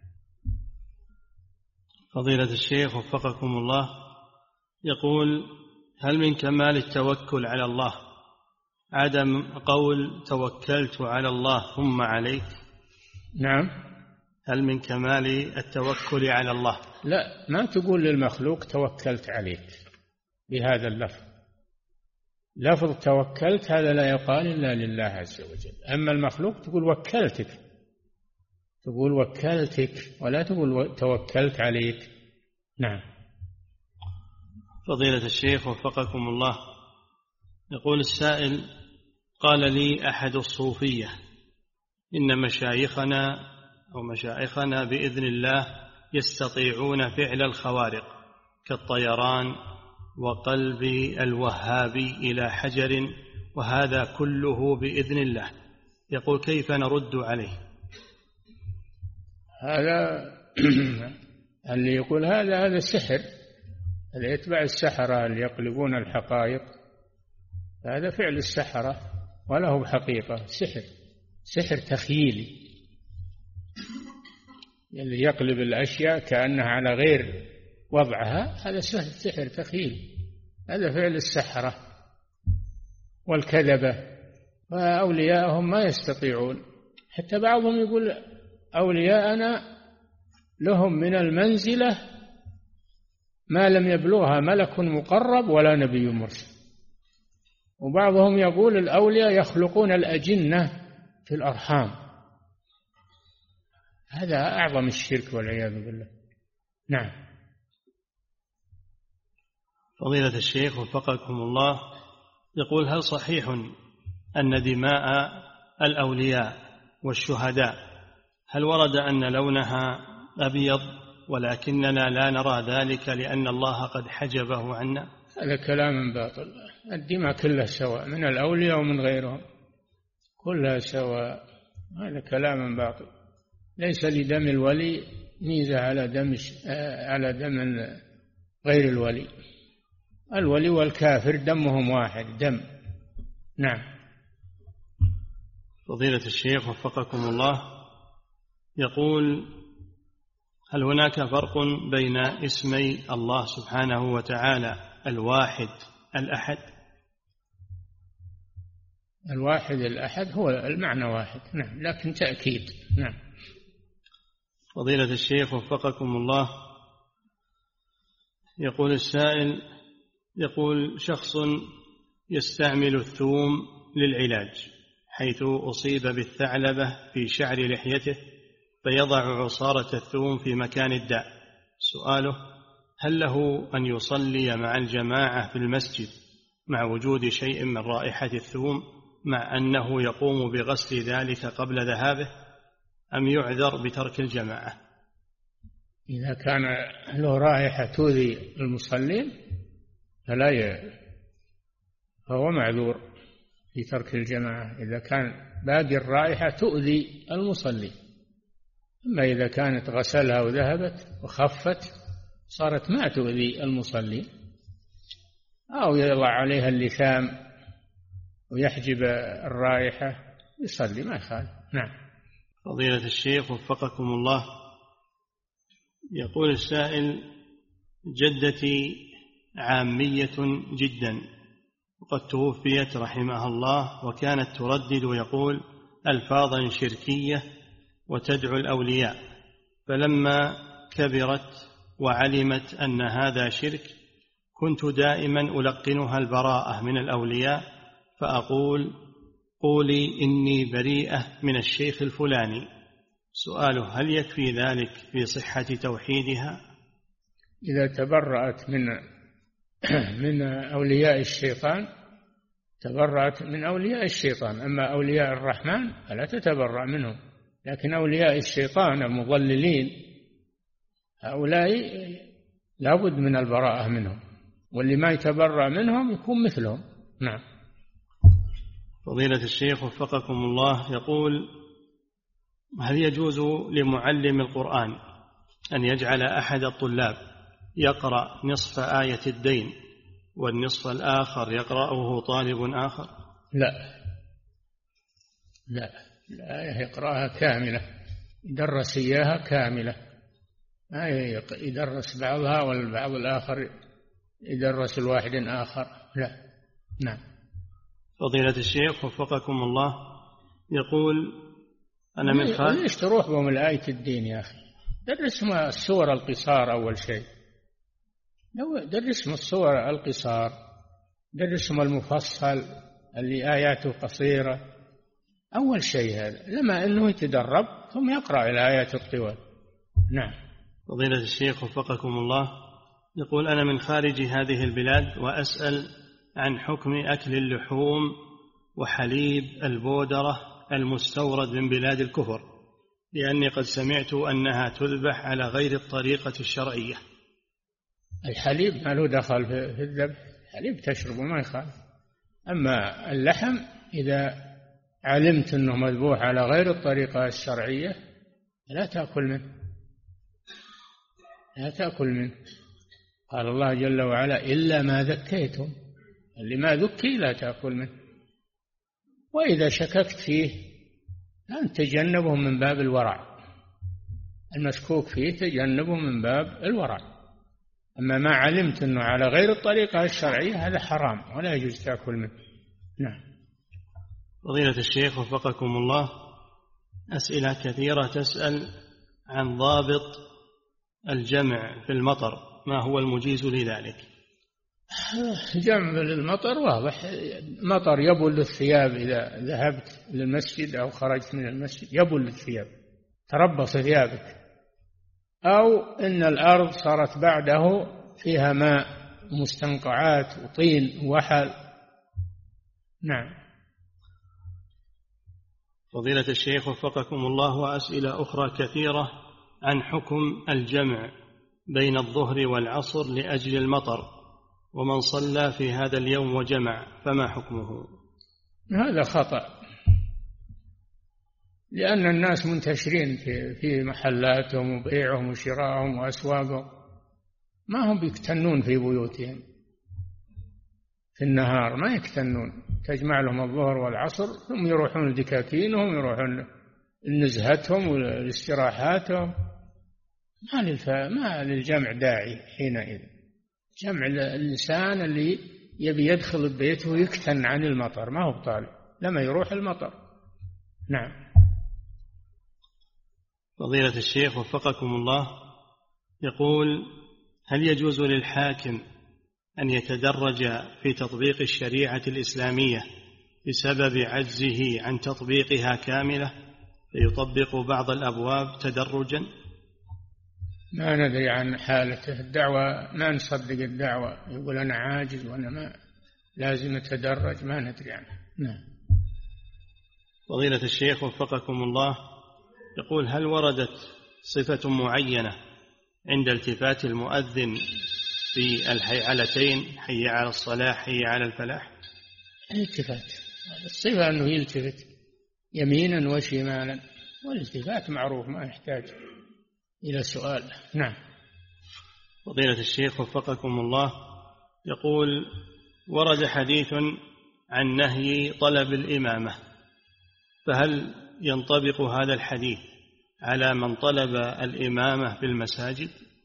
فضيلة الشيخ وفقكم الله، يقول: هل من كمال التوكل على الله عدم قول توكلت على الله ثم عليك؟ نعم. هل من كمال التوكل على الله؟ لا، ما تقول للمخلوق توكلت عليك بهذا اللفظ. لفظ توكلت هذا لا يقال إلا لله عز وجل. أما المخلوق تقول وكلتك، تقول وكلتك ولا تقول توكلت عليك. نعم. فضيلة الشيخ وفقكم الله، يقول السائل: قال لي أحد الصوفية إن مشايخنا بإذن الله يستطيعون فعل الخوارق كالطيران وقلب الوهابي إلى حجر، وهذا كله بإذن الله. يقول: كيف نرد عليه؟ هذا اللي يقول هذا سحر، اللي يتبع السحرة اللي يقلبون الحقائق، هذا فعل السحرة ولا هو بحقيقة، سحر تخييلي، اللي يقلب الأشياء كأنها على غير وضعها، هذا سحر تخييلي، هذا فعل السحرة والكذبة. وأولياءهم ما يستطيعون، حتى بعضهم يقول أولياءنا لهم من المنزلة ما لم يبلغها ملك مقرب ولا نبي مرسل. وبعضهم يقول الأولياء يخلقون الأجنة في الأرحام. هذا أعظم الشرك والعياذ بالله. نعم. فضيلة الشيخ وفقكم الله، يقول: هل صحيح أن دماء الأولياء والشهداء هل ورد أن لونها أبيض ولكننا لا نرى ذلك لأن الله قد حجبه عنا؟ هذا كلام باطل. الدماء كلها سواء، من الأولياء ومن غيرهم كلها سواء، هذا كلام باطل. ليس لدم الولي ميزة على دم غير الولي. الولي والكافر دمهم واحد دم. نعم. فضيلة الشيخ وفقكم الله، يقول: هل هناك فرق بين اسمي الله سبحانه وتعالى الواحد الأحد؟ الواحد الأحد هو المعنى واحد، نعم، لكن تأكيد. نعم. فضيلة الشيخ وفقكم الله، يقول السائل: يقول: شخص يستعمل الثوم للعلاج، حيث أصيب بالثعلبة في شعر لحيته، فيضع عصارة الثوم في مكان الداء. سؤاله: هل له أن يصلي مع الجماعة في المسجد مع وجود شيء من رائحة الثوم، مع أنه يقوم بغسل ذلك قبل ذهابه، أم يعذر بترك الجماعة؟ إذا كان له رائحة تؤذي المصلين فهو معذور في ترك الجماعة، إذا كان باقي الرائحة تؤذي المصلي. أما إذا كانت غسلها وذهبت وخفت صارت ما تؤذي المصلي، أو يضع عليها اللثام ويحجب الرائحة يصلي ما يخالف. نعم. فضيلة الشيخ وفقكم الله، يقول السائل: جدتي عامية جدا وقد توفيت رحمها الله، وكانت تردد ويقول ألفاظا شركية وتدعو الأولياء، فلما كبرت وعلمت أن هذا شرك كنت دائما ألقنها البراءة من الأولياء، فأقول: قولي إني بريئة من الشيخ الفلاني. سؤاله: هل يكفي ذلك في صحة توحيدها؟ إذا تبرأت من أولياء الشيطان تبرأت من أولياء الشيطان، أما أولياء الرحمن فلا تتبرأ منهم. لكن أولياء الشيطان المضللين هؤلاء لابد من البراءة منهم، واللي ما يتبرأ منهم يكون مثلهم. نعم. فضيلة الشيخ وفقكم الله يقول: هل يجوز لمعلم القرآن أن يجعل أحد الطلاب يقرأ نصف آية الدين والنصف الآخر يقرأه طالب آخر؟ لا، الآية يقرأها كاملة، يدرس إياها كاملة، ما يدرس بعضها والبعض الآخر يدرس الواحد آخر، لا. نعم. فضيلة الشيخ وفقكم الله يقول: أنا من ليش تروح بهم الآية الدين يا أخي؟ درسهم السور القصار أول شيء، درسهم السور القصار، درسهم المفصل اللي آياته قصيرة أول شيء، هذا لما أنه يتدرب ثم يقرأ الآيات الطوال. نعم. فضيلة الشيخ وفقكم الله يقول: أنا من خارج هذه البلاد وأسأل عن حكم أكل اللحوم وحليب البودرة المستورد من بلاد الكفر، لأني قد سمعت أنها تذبح على غير الطريقة الشرعية. الحليب ما له دخل في الذبح، الحليب تشربه ما يخالف، أما اللحم إذا علمت أنه مذبوح على غير الطريقة الشرعية لا تأكل منه، لا تأكل منه. قال الله جل وعلا: إلا ما ذكيتم، اللي ما ذكي لا تأكل منه. وإذا شككت فيه أن تجنبه من باب الورع، المشكوك فيه تجنبه من باب الورع. أما ما علمت أنه على غير الطريقة الشرعية هذا حرام ولا يجوز تأكل منه. نعم. فضيلة الشيخ وفقكم الله أسئلة كثيرة تسأل عن ضابط الجمع في المطر، ما هو المجيز لذلك؟ جمع للمطر واضح، مطر يبل الثياب، إذا ذهبت للمسجد أو خرجت من المسجد يبل الثياب، تربص ثيابك، أو إن الأرض صارت بعده فيها ماء مستنقعات وطين ووحل. نعم. فضيلة الشيخ وفقكم الله وأسئلة أخرى كثيرة عن حكم الجمع بين الظهر والعصر لأجل المطر، ومن صلى في هذا اليوم وجمع فما حكمه؟ هذا خطأ، لأن الناس منتشرين في محلاتهم وبيعهم وشراءهم وأسواقهم، ما هم بيكتنون في بيوتهم في النهار، ما يكتنون، تجمع لهم الظهر والعصر ثم يروحون لدكاكينهم، يروحون لنزهتهم ولاستراحاتهم، ما للجمع داعي حينئذ. جمع الإنسان اللي يبي يدخل البيت ويكتن عن المطر، ما هو طالب لما يروح المطر. نعم. فضيلة الشيخ وفقكم الله يقول: هل يجوز للحاكم أن يتدرج في تطبيق الشريعة الإسلامية بسبب عجزه عن تطبيقها كاملة فيطبق بعض الأبواب تدرجا؟ ما ندري عن حالته، الدعوة ما نصدق الدعوة، يقول أنا عاجز وأنا ما لازم أتدرج، ما ندري عنه. نعم. فضيلة الشيخ وفقكم الله يقول: هل وردت صفة معينة عند التفات المؤذن في الحيعلتين، حي على الصلاة حي على الفلاح؟ التفات الصفة أنه يلتفت يمينا وشمالا، والالتفات معروف ما يحتاج إلى سؤال. نعم. فضيلة الشيخ وفقكم الله يقول: ورد حديث عن نهي طلب الإمامة، فهل ينطبق هذا الحديث على من طلب الإمامة في المساجد؟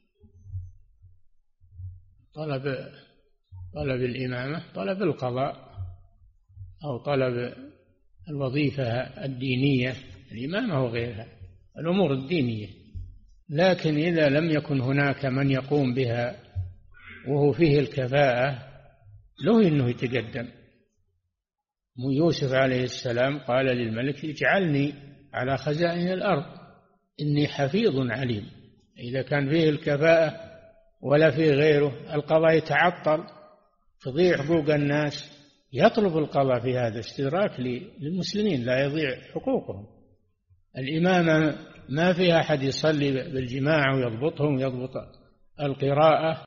طلب الإمامة طلب القضاء أو طلب الوظيفة الدينية، الإمامة وغيرها الأمور الدينية، لكن إذا لم يكن هناك من يقوم بها وهو فيه الكفاءة له إنه يتقدم. يوسف عليه السلام قال للملك: اجعلني على خزائن الأرض إني حفيظ عليم. إذا كان فيه الكفاءة ولا فيه غيره القضاء يتعطل، تضيع حقوق الناس، يطلب القضاء في هذا استدراك للمسلمين لا يضيع حقوقهم. الإمامة ما فيها أحد يصلي بالجماعة ويضبطهم ويضبط القراءة